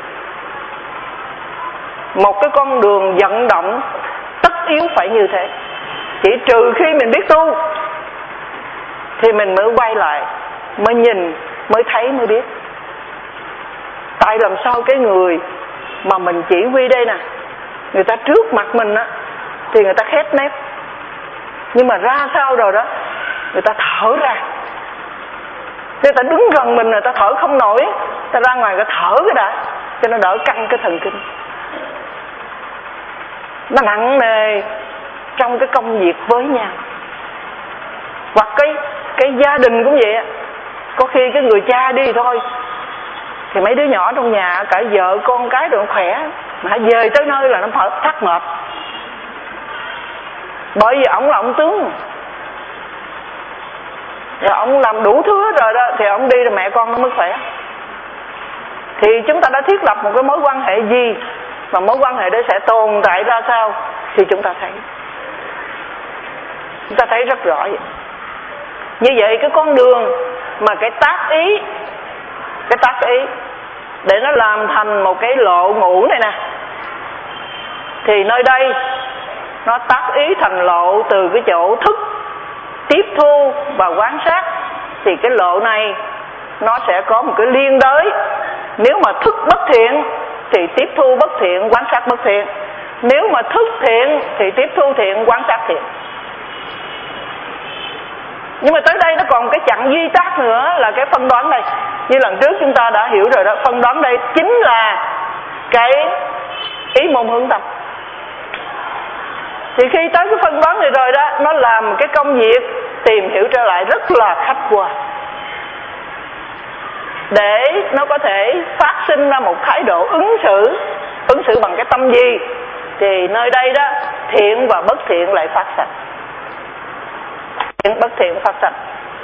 Speaker 2: một cái con đường vận động tất yếu phải như thế. Chỉ trừ khi mình biết tu thì mình mới quay lại, mới nhìn, mới thấy, mới biết. Tại làm sao cái người mà mình chỉ huy đây nè, người ta trước mặt mình á thì người ta khép nép, nhưng mà ra sau rồi đó người ta thở ra. Người ta đứng gần mình người ta thở không nổi, ta ra ngoài người ta thở cái đã, cho nó đỡ căng cái thần kinh. Nó nặng nề trong cái công việc với nhau. Hoặc cái cái gia đình cũng vậy, Có khi cái người cha đi thôi thì mấy đứa nhỏ trong nhà, cả vợ con cái rồi khỏe, mà về tới nơi là nó thắt mệt. Bởi vì ổng là ông tướng, rồi ông làm đủ thứ rồi đó, thì ông đi rồi mẹ con nó mới khỏe. Thì chúng ta đã thiết lập một cái mối quan hệ gì, và mối quan hệ đó sẽ tồn tại ra sao, thì chúng ta thấy chúng ta thấy rất rõ vậy. Như vậy cái con đường mà cái tác ý cái tác ý để nó làm thành một cái lộ ngũ này nè, thì nơi đây nó tác ý thành lộ từ cái chỗ thức tiếp thu và quan sát. Thì cái lộ này nó sẽ có một cái liên đới. Nếu mà thức bất thiện thì tiếp thu bất thiện, quan sát bất thiện. Nếu mà thức thiện thì tiếp thu thiện, quan sát thiện. Nhưng mà tới đây nó còn cái chặng duy tác nữa là cái phân đoán đây. Như lần trước chúng ta đã hiểu rồi đó, phân đoán đây chính là cái ý môn hướng tâm. Thì khi tới cái phân đoán này rồi đó, nó làm cái công việc tìm hiểu trở lại rất là khách quan, để nó có thể phát sinh ra một thái độ ứng xử. Ứng xử bằng cái tâm gì? Thì nơi đây đó, thiện và bất thiện lại phát sinh. Thiện bất thiện phát sinh.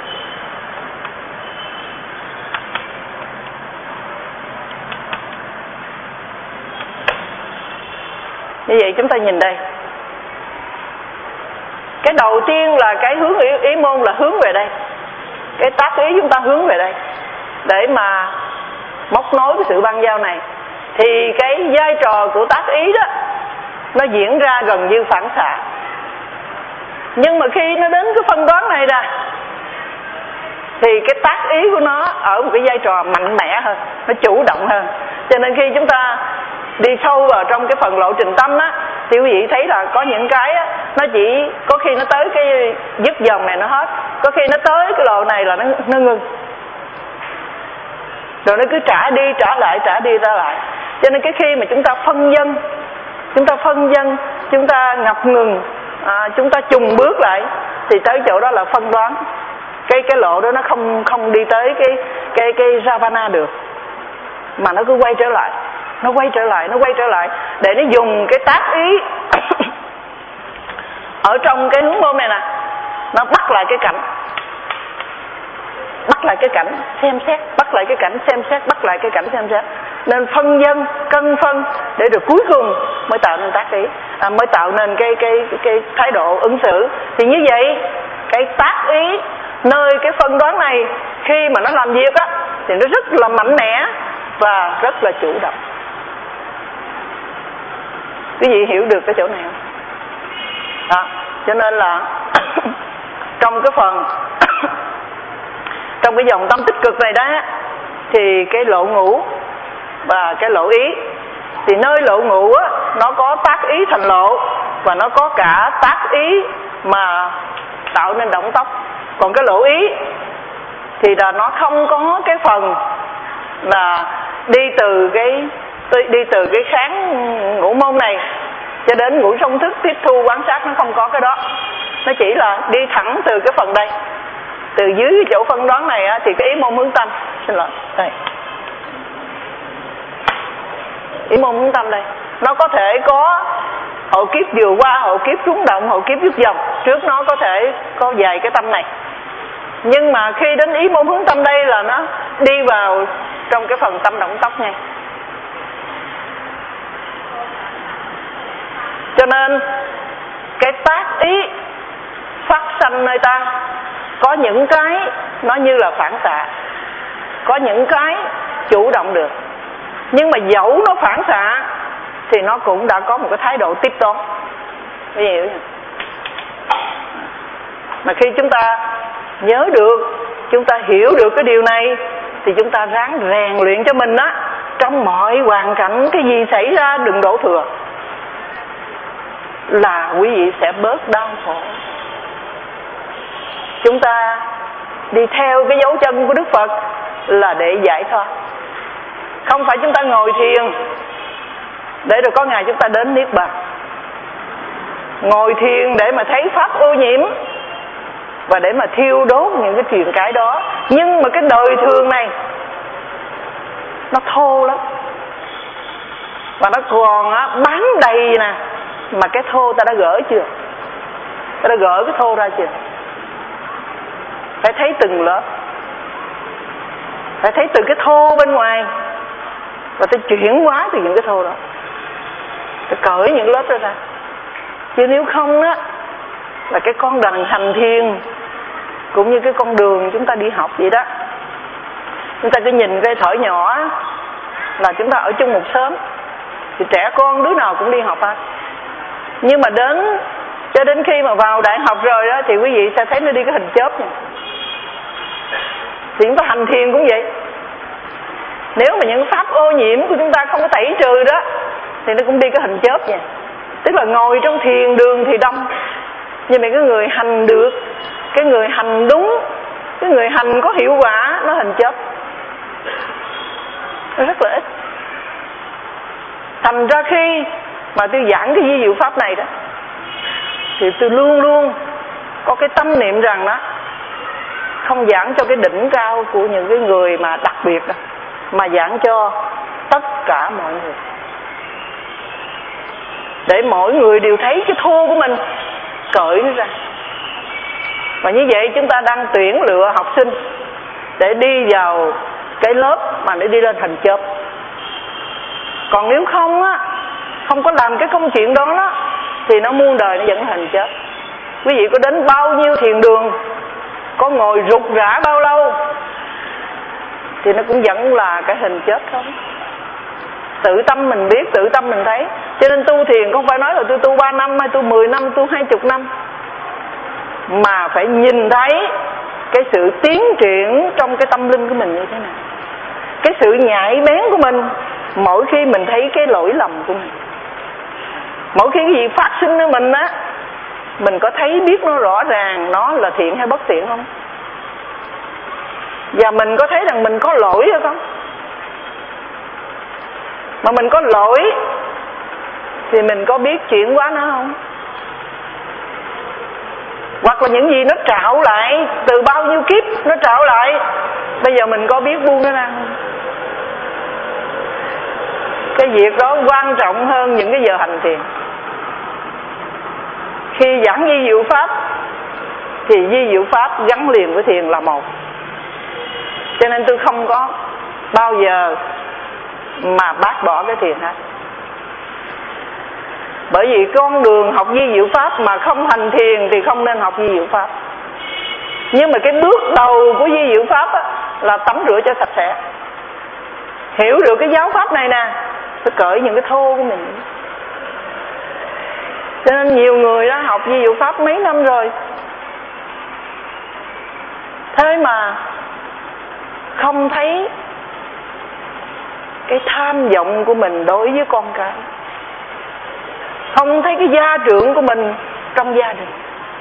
Speaker 2: Như vậy chúng ta nhìn đây, cái đầu tiên là cái hướng ý, ý môn là hướng về đây. Cái tác ý chúng ta hướng về đây để mà móc nối cái sự ban giao này. Thì cái vai trò của tác ý đó nó diễn ra gần như phản xạ. Nhưng mà khi nó đến cái phân đoán này nè, thì cái tác ý của nó ở một cái vai trò mạnh mẽ hơn, nó chủ động hơn. Cho nên khi chúng ta đi sâu vào trong cái phần lộ trình tâm á, thì quý vị thấy là có những cái á, nó chỉ có khi nó tới cái dứt dòng này nó hết, có khi nó tới cái lộ này là nó, nó ngưng, rồi nó cứ trả đi trả lại trả đi trả lại. Cho nên cái khi mà chúng ta phân dân, chúng ta phân dân, chúng ta ngập ngừng, à, chúng ta chùng bước lại, thì tới chỗ đó là phân đoán. Cái cái lộ đó nó không không đi tới cái cái cái Ravana được, mà nó cứ quay trở lại, nó quay trở lại, nó quay trở lại để nó dùng cái tác ý ở trong cái hướng môn này nè, nó bắt lại cái cảnh, bắt lại cái cảnh xem xét, bắt lại cái cảnh xem xét, bắt lại cái cảnh xem xét. Nên phân dân, cân phân để rồi cuối cùng mới tạo nên tác ý, à, mới tạo nên cái cái cái thái độ ứng xử. Thì như vậy cái tác ý nơi cái phân đoán này khi mà nó làm việc á, thì nó rất là mạnh mẽ và rất là chủ động. Quý vị hiểu được cái chỗ này không? Đó, cho nên là trong cái phần trong cái dòng tâm tích cực này đó, thì cái lộ ngũ và cái lộ ý, thì nơi lộ ngũ á, nó có tác ý thành lộ, và nó có cả tác ý mà tạo nên động tốc. Còn cái lộ ý thì là nó không có cái phần là đi từ cái đi từ cái kháng ngũ môn này cho đến ngũ song thức tiếp thu quan sát, nó không có cái đó. Nó chỉ là đi thẳng từ cái phần đây, từ dưới cái chỗ phân đoán này á, thì cái ý môn hướng tâm, xin lỗi đây, ý môn hướng tâm đây, nó có thể có hộ kiếp vừa qua, hộ kiếp rung động, hộ kiếp dứt dòng, trước nó có thể có vài cái tâm này. Nhưng mà khi đến ý môn hướng tâm đây là nó đi vào trong cái phần tâm động tốc ngay. Cho nên cái tác ý phát sanh nơi ta, có những cái nó như là phản xạ, có những cái chủ động được. Nhưng mà dẫu nó phản xạ thì nó cũng đã có một cái thái độ tiếp đón. Quý vị hiểu không? Mà khi chúng ta nhớ được, chúng ta hiểu được cái điều này, thì chúng ta ráng rèn luyện cho mình á, trong mọi hoàn cảnh cái gì xảy ra đừng đổ thừa, là quý vị sẽ bớt đau khổ. Chúng ta đi theo cái dấu chân của Đức Phật là để giải thoát. Không phải chúng ta ngồi thiền để rồi có ngày chúng ta đến Niết Bàn. Ngồi thiền để mà thấy pháp ô nhiễm và để mà thiêu đốt những cái truyền cái đó. Nhưng mà cái đời thường này nó thô lắm, và nó còn á, bán đầy nè. Mà cái thô ta đã gỡ chưa? Ta đã gỡ cái thô ra chưa? Phải thấy từng lớp, phải thấy từ cái thô bên ngoài, và ta chuyển hóa từ những cái thô đó, ta cởi những lớp đó ra. Chứ nếu không á, là cái con đường hành thiền cũng như cái con đường chúng ta đi học vậy đó. Chúng ta cứ nhìn cái thở nhỏ là chúng ta ở chung một xóm, thì trẻ con đứa nào cũng đi học hết. Nhưng mà đến cho đến khi mà vào đại học rồi đó, thì quý vị sẽ thấy nó đi cái hình chớp nha. Thì chúng ta hành thiền cũng vậy. Nếu mà những pháp ô nhiễm của chúng ta không có tẩy trừ đó, thì nó cũng đi cái hình chớp nha. Tức là ngồi trong thiền đường thì đông, nhưng mà cái người hành được, cái người hành đúng, cái người hành có hiệu quả, nó hình chớp, nó rất là ít. Thành ra khi mà tôi giảng cái vi diệu pháp này đó, thì tôi luôn luôn có cái tâm niệm rằng đó, không giảng cho cái đỉnh cao của những cái người mà đặc biệt đó, mà giảng cho tất cả mọi người, để mỗi người đều thấy cái thô của mình, cởi nó ra. Và như vậy chúng ta đang tuyển lựa học sinh để đi vào cái lớp mà để đi lên thành chớp. Còn nếu không á, không có làm cái công chuyện đó, đó thì nó muôn đời nó vẫn thành chớp. Quý vị có đến bao nhiêu thiền đường, có ngồi rục rã bao lâu, thì nó cũng vẫn là cái hình chớp thôi. Tự tâm mình biết, tự tâm mình thấy. Cho nên tu thiền không phải nói là tôi tu ba năm, hay tu mười năm, tu hai chục năm, mà phải nhìn thấy cái sự tiến triển trong cái tâm linh của mình như thế nào, cái sự nhạy bén của mình mỗi khi mình thấy cái lỗi lầm của mình. Mỗi khi cái gì phát sinh ở mình á, mình có thấy biết nó rõ ràng nó là thiện hay bất thiện không? Và mình có thấy rằng mình có lỗi hay không? Mà mình có lỗi thì mình có biết chuyển hóa nó không? Hoặc là những gì nó trạo lại từ bao nhiêu kiếp nó trạo lại, bây giờ mình có biết buông nó ra không? Cái việc đó quan trọng hơn những cái giờ hành thiền. Khi giảng vi diệu pháp thì vi diệu pháp gắn liền với thiền là một. Cho nên tôi không có bao giờ mà bác bỏ cái thiền hết. Bởi vì con đường học vi diệu pháp mà không hành thiền thì không nên học vi diệu pháp. Nhưng mà cái bước đầu của vi diệu pháp á, là tắm rửa cho sạch sẽ. Hiểu được cái giáo pháp này nè, phải cởi những cái thô của mình. Cho nên nhiều người đó học vi diệu pháp mấy năm rồi, thế mà không thấy cái tham vọng của mình đối với con cái, không thấy cái gia trưởng của mình trong gia đình,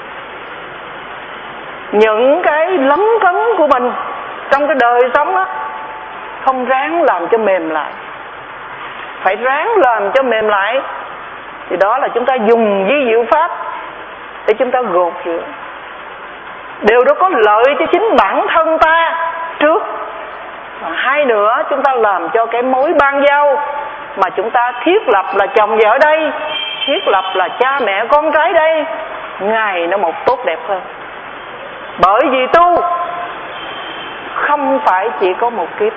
Speaker 2: những cái lấn cấn của mình trong cái đời sống á, không ráng làm cho mềm lại. Phải ráng làm cho mềm lại, thì đó là chúng ta dùng vi diệu pháp để chúng ta gột rửa. Điều đó có lợi cho chính bản thân ta trước, và hai nữa chúng ta làm cho cái mối ban giao mà chúng ta thiết lập là chồng vợ đây, thiết lập là cha mẹ con cái đây, ngày nó một tốt đẹp hơn. Bởi vì tu không phải chỉ có một kiếp.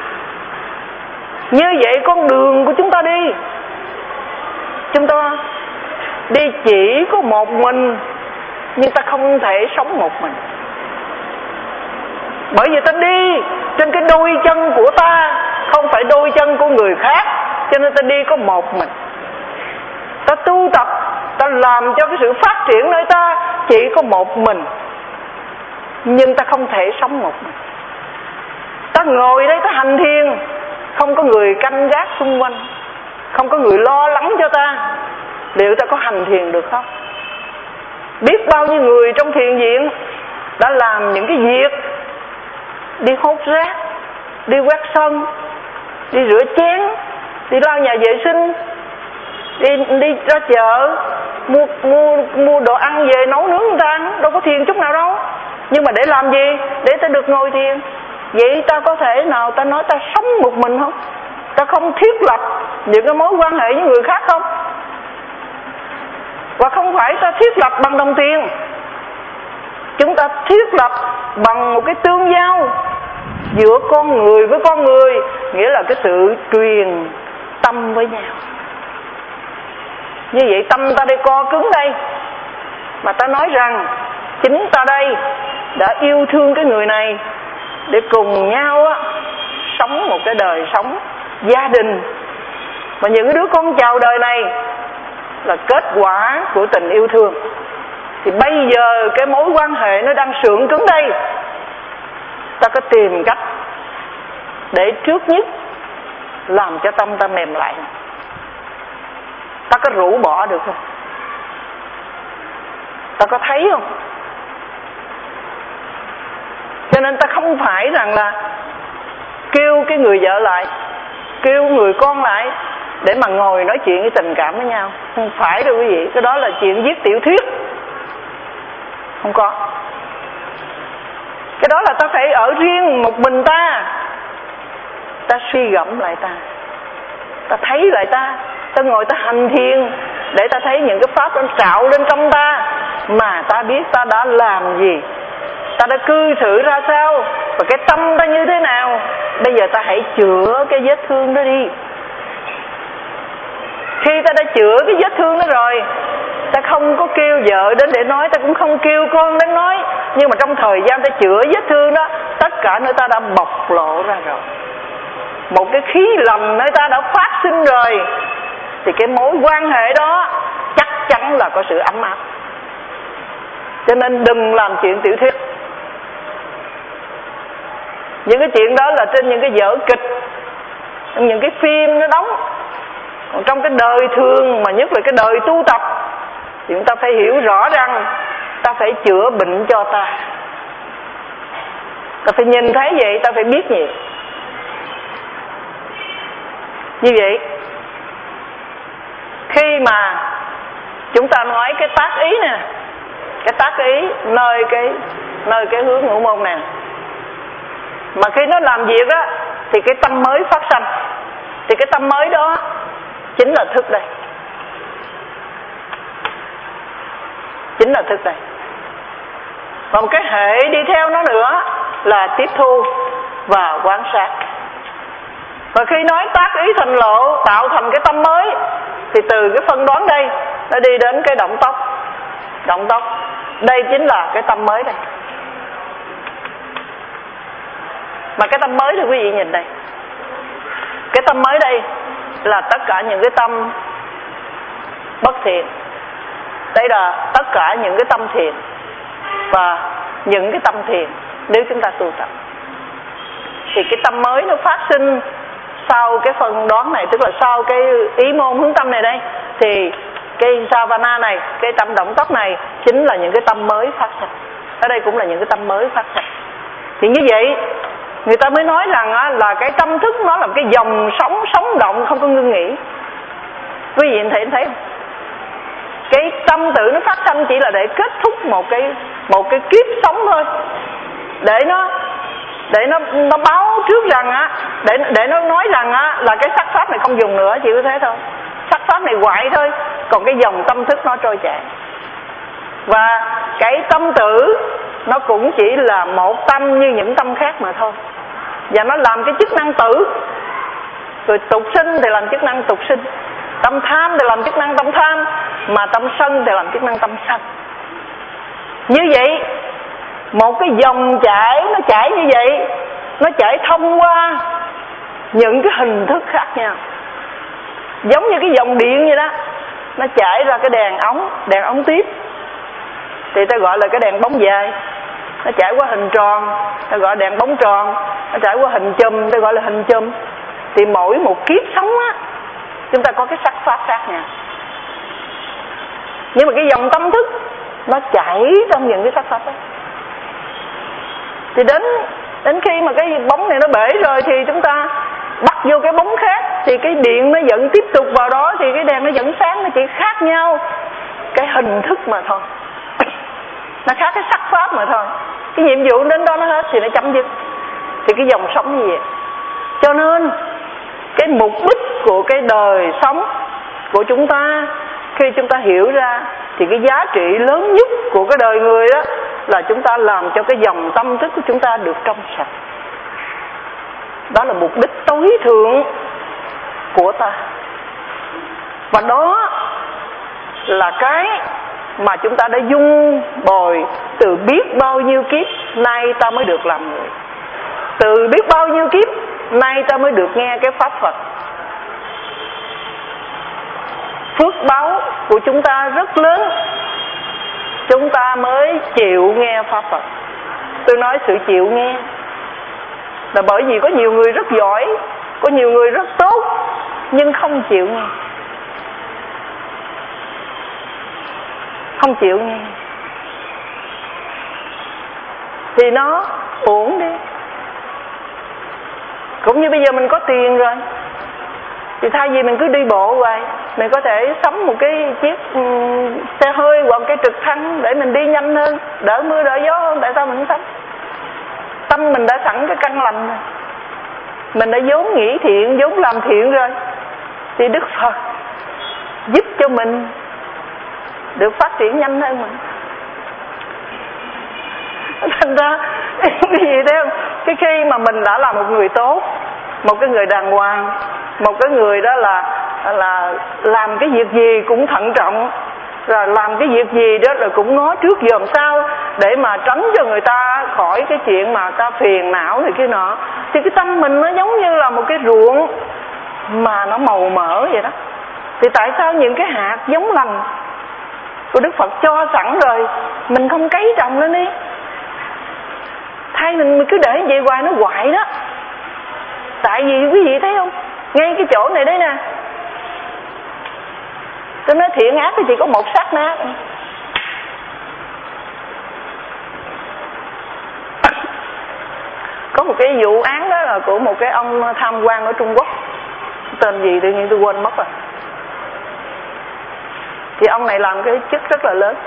Speaker 2: Như vậy con đường của chúng ta đi, chúng ta đi chỉ có một mình, nhưng ta không thể sống một mình. Bởi vì ta đi trên cái đôi chân của ta, không phải đôi chân của người khác, cho nên ta đi có một mình. Ta tu tập, ta làm cho cái sự phát triển nơi ta chỉ có một mình, nhưng ta không thể sống một mình. Ta ngồi đây ta hành thiền, không có người canh gác xung quanh, không có người lo lắng cho ta, liệu ta có hành thiền được không? Biết bao nhiêu người trong thiền viện đã làm những cái việc đi hốt rác, đi quét sân, đi rửa chén, đi lau nhà vệ sinh, đi đi ra chợ mua mua mua đồ ăn về nấu nướng người ta ăn, đâu có thiền chút nào đâu. Nhưng mà để làm gì? Để ta được ngồi thiền. Vậy ta có thể nào ta nói ta sống một mình không? Ta không thiết lập những cái mối quan hệ với người khác không? Và không phải ta thiết lập bằng đồng tiền. Chúng ta thiết lập bằng một cái tương giao giữa con người với con người, nghĩa là cái sự truyền tâm với nhau. Như vậy tâm ta đây co cứng đây, mà ta nói rằng chính ta đây đã yêu thương cái người này để cùng nhau á, sống một cái đời sống gia đình. Và những đứa con chào đời này là kết quả của tình yêu thương. Thì bây giờ cái mối quan hệ nó đang sượng cứng đây, ta có tìm cách để trước nhất làm cho tâm ta mềm lại. Ta có rũ bỏ được không? Ta có thấy không? Cho nên ta không phải rằng là kêu cái người vợ lại, kêu người con lại để mà ngồi nói chuyện với tình cảm với nhau. Không phải đâu quý vị. Cái đó là chuyện viết tiểu thuyết. Không có. Cái đó là ta phải ở riêng một mình ta, ta suy gẫm lại ta, ta thấy lại ta, ta ngồi ta hành thiền để ta thấy những cái pháp nó trạo lên trong ta, mà ta biết ta đã làm gì, ta đã cư xử ra sao, và cái tâm ta như thế nào. Bây giờ ta hãy chữa cái vết thương đó đi. Khi ta đã chữa cái vết thương đó rồi, ta không có kêu vợ đến để nói, ta cũng không kêu con đến nói. Nhưng mà trong thời gian ta chữa vết thương đó, tất cả nơi ta đã bộc lộ ra rồi, một cái khí lành nơi ta đã phát sinh rồi, thì cái mối quan hệ đó chắc chắn là có sự ấm áp. Cho nên đừng làm chuyện tiểu thuyết. Những cái chuyện đó là trên những cái vở kịch, những cái phim nó đóng. Còn trong cái đời thường, mà nhất là cái đời tu tập, thì chúng ta phải hiểu rõ rằng ta phải chữa bệnh cho ta. Ta phải nhìn thấy vậy, ta phải biết nhiều. Như vậy, khi mà chúng ta nói cái tác ý nè, cái tác ý nơi cái nơi cái hướng ngũ môn nè, mà khi nó làm việc á, thì cái tâm mới phát sanh. Thì cái tâm mới đó chính là thức đây, chính là thức đây. Và một cái hệ đi theo nó nữa là tiếp thu và quan sát. Và khi nói tác ý thành lộ, tạo thành cái tâm mới, thì từ cái phân đoán đây nó đi đến cái động tốc. Động tốc đây chính là cái tâm mới đây. Mà cái tâm mới thì quý vị nhìn đây, cái tâm mới đây là tất cả những cái tâm bất thiện. Đây là tất cả những cái tâm thiện và những cái tâm thiện nếu chúng ta tu tập. Thì cái tâm mới nó phát sinh sau cái phân đoán này, tức là sau cái ý môn hướng tâm này đây, thì cái savana này, cái tâm động tốc này chính là những cái tâm mới phát sinh. Ở đây cũng là những cái tâm mới phát sinh. Thì như vậy người ta mới nói rằng á, là cái tâm thức nó là một cái dòng sống sống động không có ngưng nghỉ. Quý vị thấy thấy không? Cái tâm tự nó phát sanh chỉ là để kết thúc một cái một cái kiếp sống thôi, để nó để nó nó báo trước rằng á, để để nó nói rằng á là cái sắc pháp này không dùng nữa, chỉ có thế thôi. Sắc pháp này hoại thôi, còn cái dòng tâm thức nó trôi chảy. Và cái tâm tử nó cũng chỉ là một tâm như những tâm khác mà thôi, và nó làm cái chức năng tử. Rồi tục sinh thì làm chức năng tục sinh, tâm tham thì làm chức năng tâm tham, mà tâm sân thì làm chức năng tâm sân. Như vậy một cái dòng chảy nó chảy như vậy, nó chảy thông qua những cái hình thức khác nhau, giống như cái dòng điện vậy đó. Nó chảy ra cái đèn ống, đèn ống tiếp thì ta gọi là cái đèn bóng dài. Nó chảy qua hình tròn, ta gọi là đèn bóng tròn. Nó chảy qua hình chùm, ta gọi là hình chùm. Thì mỗi một kiếp sống á, chúng ta có cái sắc pháp khác nhau. Nhưng mà cái dòng tâm thức nó chảy trong những cái sắc pháp đó. Thì đến đến khi mà cái bóng này nó bể rồi, thì chúng ta bắt vô cái bóng khác, thì cái điện nó vẫn tiếp tục vào đó, thì cái đèn nó vẫn sáng. Nó chỉ khác nhau cái hình thức mà thôi, nó khác cái sắc pháp mà thôi. Cái nhiệm vụ đến đó nó hết thì nó chấm dứt. Thì cái dòng sống như vậy. Cho nên cái mục đích của cái đời sống của chúng ta, khi chúng ta hiểu ra thì cái giá trị lớn nhất của cái đời người đó là chúng ta làm cho cái dòng tâm thức của chúng ta được trong sạch. Đó là mục đích tối thượng của ta. Và đó là cái mà chúng ta đã dung bồi từ biết bao nhiêu kiếp nay ta mới được làm người. Từ biết bao nhiêu kiếp nay ta mới được nghe cái pháp Phật. Phước báo của chúng ta rất lớn, chúng ta mới chịu nghe pháp Phật. Tôi nói sự chịu nghe là bởi vì có nhiều người rất giỏi, có nhiều người rất tốt, nhưng không chịu nghe. Không chịu nghe thì nó uổng đi. Cũng như bây giờ mình có tiền rồi thì thay vì mình cứ đi bộ hoài, mình có thể sắm một cái chiếc um, xe hơi hoặc cái trực thăng để mình đi nhanh hơn, đỡ mưa đỡ gió hơn. Tại sao mình không sắm? Tâm mình đã sẵn cái căn lành rồi, mình đã vốn nghĩ thiện, vốn làm thiện rồi, thì Đức Phật giúp cho mình được phát triển nhanh hơn mình. Thành ra cái gì thế không? Cái khi mà mình đã là một người tốt, một cái người đàng hoàng, một cái người đó là là làm cái việc gì cũng thận trọng, rồi làm cái việc gì đó rồi cũng ngó trước dòm sau để mà tránh cho người ta khỏi cái chuyện mà ta phiền não này kia nọ, thì cái tâm mình nó giống như là một cái ruộng mà nó màu mỡ vậy đó. Thì tại sao những cái hạt giống lành của Đức Phật cho sẵn rồi mình không cấy trồng lên đi? Thay mình cứ để vậy hoài nó hoại đó. Tại vì quý vị thấy không, ngay cái chỗ này đấy nè, tôi nói thiện ác thì chỉ có một sát na. Có một cái vụ án đó là của một cái ông tham quan ở Trung Quốc, tên gì tự nhiên tôi quên mất rồi. Thì ông này làm cái chức rất là lớn,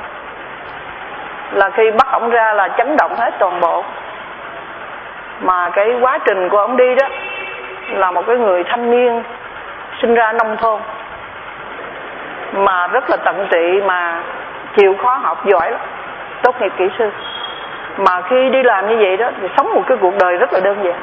Speaker 2: là khi bắt ổng ra là chấn động hết toàn bộ. Mà cái quá trình của ổng đi đó là một cái người thanh niên sinh ra nông thôn mà rất là tận tụy, mà chịu khó học giỏi lắm, tốt nghiệp kỹ sư. Mà khi đi làm như vậy đó thì sống một cái cuộc đời rất là đơn giản.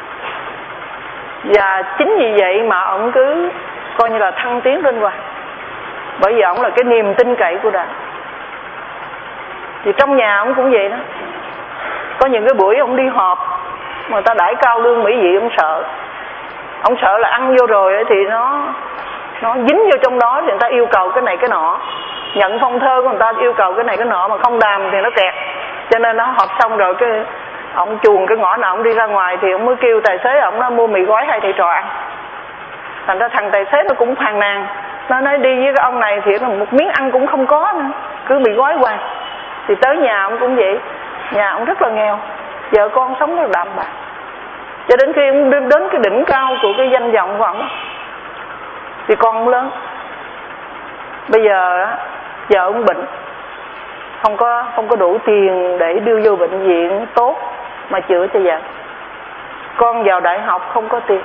Speaker 2: Và chính vì vậy mà ổng cứ coi như là thăng tiến lên hoài, bởi vì ổng là cái niềm tin cậy của Đảng. Thì trong nhà ổng cũng vậy đó. Có những cái buổi ổng đi họp mà người ta đãi cao lương mỹ vị, ổng sợ. Ổng sợ là ăn vô rồi thì nó nó dính vô trong đó, thì người ta yêu cầu cái này cái nọ, nhận phong thơ của người ta yêu cầu cái này cái nọ, mà không đàm thì nó kẹt. Cho nên nó họp xong rồi cái ổng chuồn cái ngõ nào ổng đi ra ngoài thì ổng mới kêu tài xế ổng nó mua mì gói hai thầy trò ăn. Thành ra thằng tài xế nó cũng phàn nàn, nó nói đi với cái ông này thì một miếng ăn cũng không có nữa, cứ bị gói hoài. Thì tới nhà ông cũng vậy, nhà ông rất là nghèo, vợ con sống rất là đạm bạc. Cho đến khi ông đến cái đỉnh cao của cái danh vọng của ông thì con ông lớn. Bây giờ vợ ông bệnh, không có không có đủ tiền để đưa vô bệnh viện tốt mà chữa cho vợ. Con vào đại học không có tiền.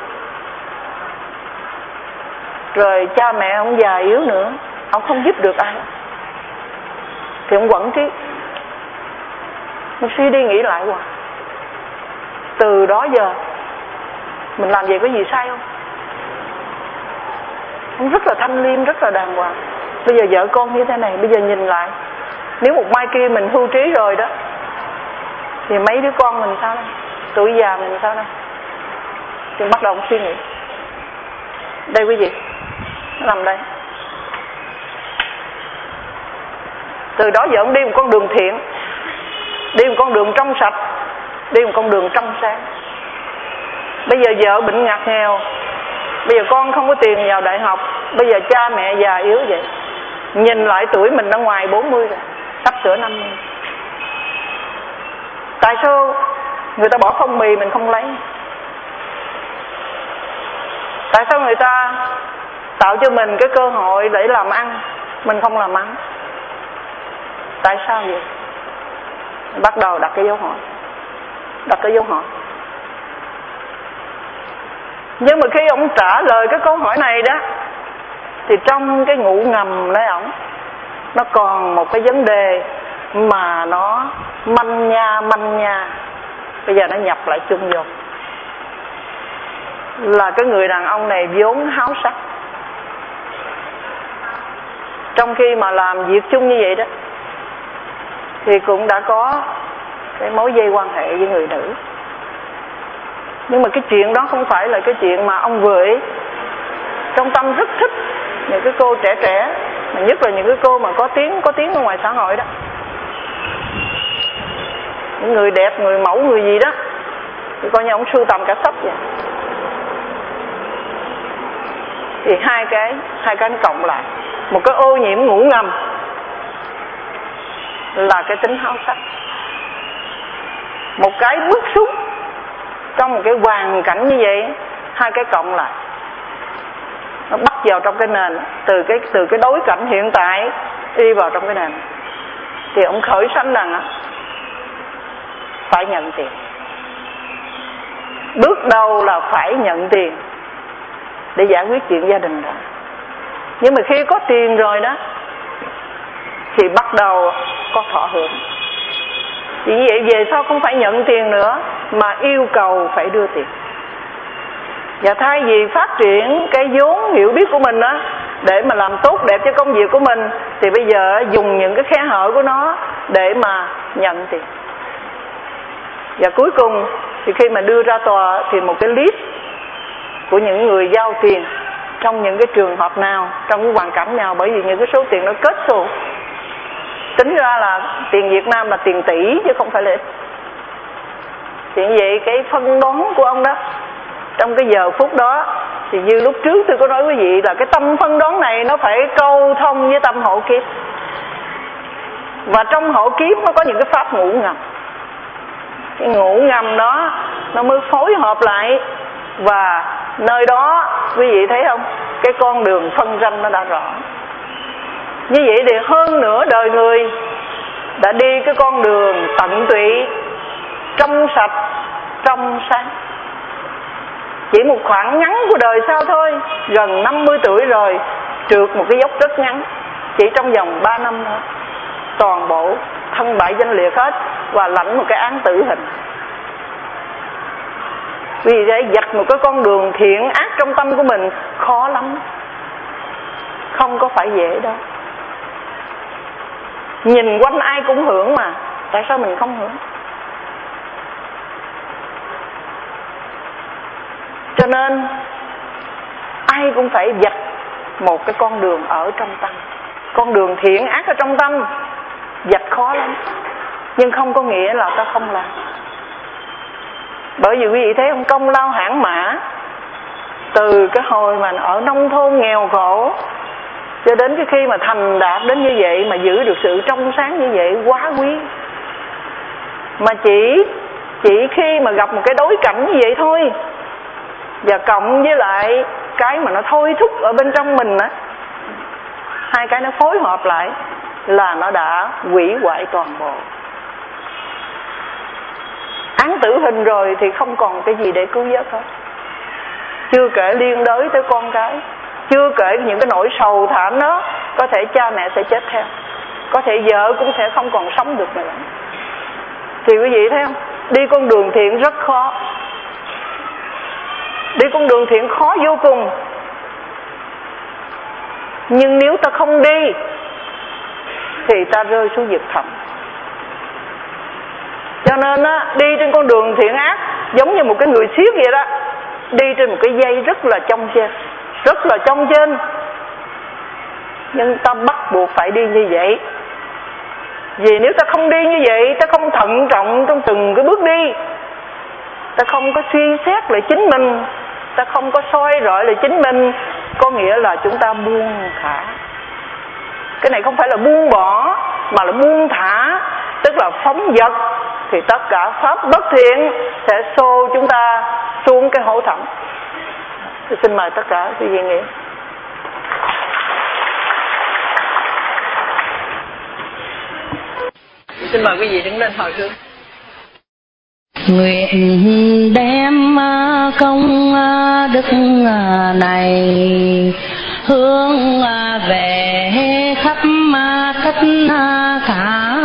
Speaker 2: Rồi cha mẹ ông già yếu nữa, ông không giúp được ai. Thì ông quẩn trí, ông suy đi nghĩ lại hoài. Từ đó giờ mình làm vậy có gì sai không? Ông rất là thanh liêm, rất là đàng hoàng. Bây giờ vợ con như thế này, bây giờ nhìn lại, nếu một mai kia mình hưu trí rồi đó thì mấy đứa con mình sao đây? Tuổi già mình sao đây? Thì bắt đầu ông suy nghĩ. Đây quý vị, nó nằm đây. Từ đó giờ ông đi một con đường thiện, đi một con đường trong sạch, đi một con đường trong sáng. Bây giờ vợ bệnh ngặt nghèo, bây giờ con không có tiền vào đại học, bây giờ cha mẹ già yếu vậy. Nhìn lại tuổi mình đã ngoài bốn mươi rồi, sắp sửa năm mươi. Tại sao người ta bỏ phong bì mình không lấy? Tại sao người ta tạo cho mình cái cơ hội để làm ăn, mình không làm ăn? Tại sao vậy? Bắt đầu đặt cái dấu hỏi, đặt cái dấu hỏi. Nhưng mà khi ông trả lời cái câu hỏi này đó, thì trong cái ngủ ngầm lấy ổng, nó còn một cái vấn đề mà nó manh nha manh nha, bây giờ nó nhập lại chung vô. Là cái người đàn ông này vốn háo sắc, trong khi mà làm việc chung như vậy đó thì cũng đã có cái mối dây quan hệ với người nữ. Nhưng mà cái chuyện đó không phải là cái chuyện mà ông vừa ý. Trong tâm rất thích những cái cô trẻ trẻ, mà nhất là những cái cô mà có tiếng có tiếng ở ngoài xã hội đó, những người đẹp, người mẫu, người gì đó, thì coi như ông sưu tầm cả sách vậy. Thì hai cái hai cái nó cộng lại, một cái ô nhiễm ngủ ngầm là cái tính háo sắc, một cái bức xúc trong một cái hoàn cảnh như vậy, hai cái cộng lại nó bắt vào trong cái nền, từ cái từ cái đối cảnh hiện tại đi vào trong cái nền, thì ông khởi sanh rằng phải nhận tiền. Bước đầu là phải nhận tiền để giải quyết chuyện gia đình đó. Nhưng mà khi có tiền rồi đó thì bắt đầu có thọ hưởng. Vì vậy về sau không phải nhận tiền nữa mà yêu cầu phải đưa tiền. Và thay vì phát triển cái vốn hiểu biết của mình đó để mà làm tốt đẹp cho công việc của mình, thì bây giờ dùng những cái khe hở của nó để mà nhận tiền. Và cuối cùng thì khi mà đưa ra tòa thì một cái list của những người giao tiền trong những cái trường hợp nào, trong cái hoàn cảnh nào, bởi vì những cái số tiền nó kết xù. Tính ra là tiền Việt Nam là tiền tỷ chứ không phải là ít. Thì vậy cái phân đoán của ông đó trong cái giờ phút đó, thì như lúc trước tôi có nói quý vị là cái tâm phân đoán này nó phải câu thông với tâm hộ kiếp. Và trong hộ kiếp nó có những cái pháp ngủ ngầm. Cái ngủ ngầm đó nó mới phối hợp lại, và nơi đó quý vị thấy không, cái con đường phân ranh nó đã rõ. Như vậy thì hơn nửa đời người đã đi cái con đường tận tụy, trong sạch, trong sáng. Chỉ một khoảng ngắn của đời sau thôi, gần năm mươi tuổi rồi, trượt một cái dốc rất ngắn, chỉ trong vòng ba năm thôi, toàn bộ thân bại danh liệt hết và lãnh một cái án tử hình. Vì vậy dặt một cái con đường thiện ác trong tâm của mình khó lắm, không có phải dễ đâu. Nhìn quanh ai cũng hưởng mà, tại sao mình không hưởng? Cho nên ai cũng phải dặt một cái con đường ở trong tâm. Con đường thiện ác ở trong tâm dặt khó lắm, nhưng không có nghĩa là ta không làm. Bởi vì quý vị thấy không, công lao hãn mã, từ cái hồi mà ở nông thôn nghèo khổ cho đến cái khi mà thành đạt đến như vậy, mà giữ được sự trong sáng như vậy quá quý. Mà chỉ chỉ khi mà gặp một cái đối cảnh như vậy thôi, và cộng với lại cái mà nó thôi thúc ở bên trong mình á, hai cái nó phối hợp lại là nó đã hủy hoại toàn bộ. Án tử hình rồi thì không còn cái gì để cứu vớt hết. Chưa kể liên đới tới con cái, chưa kể những cái nỗi sầu thảm đó, có thể cha mẹ sẽ chết theo, có thể vợ cũng sẽ không còn sống được nữa. Thì quý vị thấy không, đi con đường thiện rất khó, đi con đường thiện khó vô cùng. Nhưng nếu ta không đi thì ta rơi xuống vực thẳm. Cho nên á, đi trên con đường thiện ác giống như một cái người siết vậy đó, đi trên một cái dây rất là chông trên, rất là chông trên. Nhưng ta bắt buộc phải đi như vậy. Vì nếu ta không đi như vậy, ta không thận trọng trong từng cái bước đi, ta không có suy xét lại chính mình, ta không có soi rọi lại chính mình, có nghĩa là chúng ta buông thả. Cái này không phải là buông bỏ, mà là buông thả, tức là phóng dật. Thì tất cả pháp bất thiện sẽ xô chúng ta xuống cái hố thẳm. Tôi xin mời tất cả quý vị nghĩ. Xin mời quý vị đứng lên hồi hướng.
Speaker 1: Nguyện đem công đức này hướng về khắp tất cả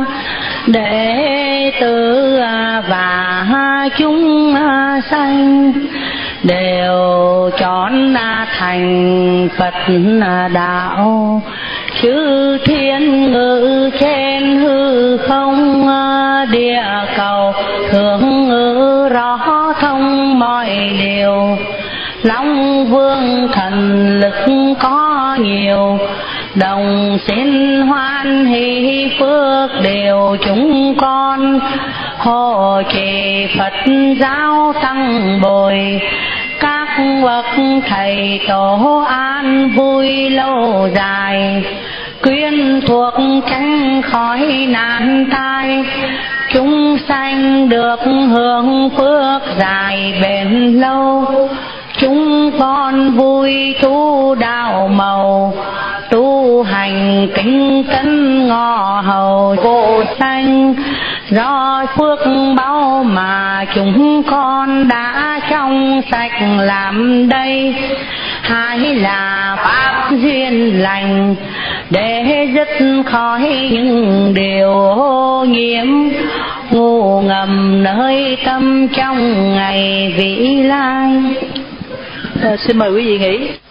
Speaker 1: đệ tử và chúng sanh, đều chọn thành Phật đạo, chư thiên ngự trên hư không địa cầu, thường ngự rõ thông mọi điều. Long vương thần lực có nhiều, đồng xin hoan hỷ phước đều chúng con. Hộ trì Phật giáo tăng bồi, các bậc thầy tổ an vui lâu dài. Quyến thuộc tránh khỏi nạn tai, chúng sanh được hưởng phước dài bền lâu. Chúng con vui tu đạo màu, tu hành kính cẩn ngọ hầu vô sanh. Do phước báu mà chúng con đã trong sạch làm đây, hai là pháp duyên lành để dứt khỏi những điều ô nhiễm ngủ ngầm nơi tâm trong ngày vĩ lai.
Speaker 2: À, xin mời quý vị nghỉ.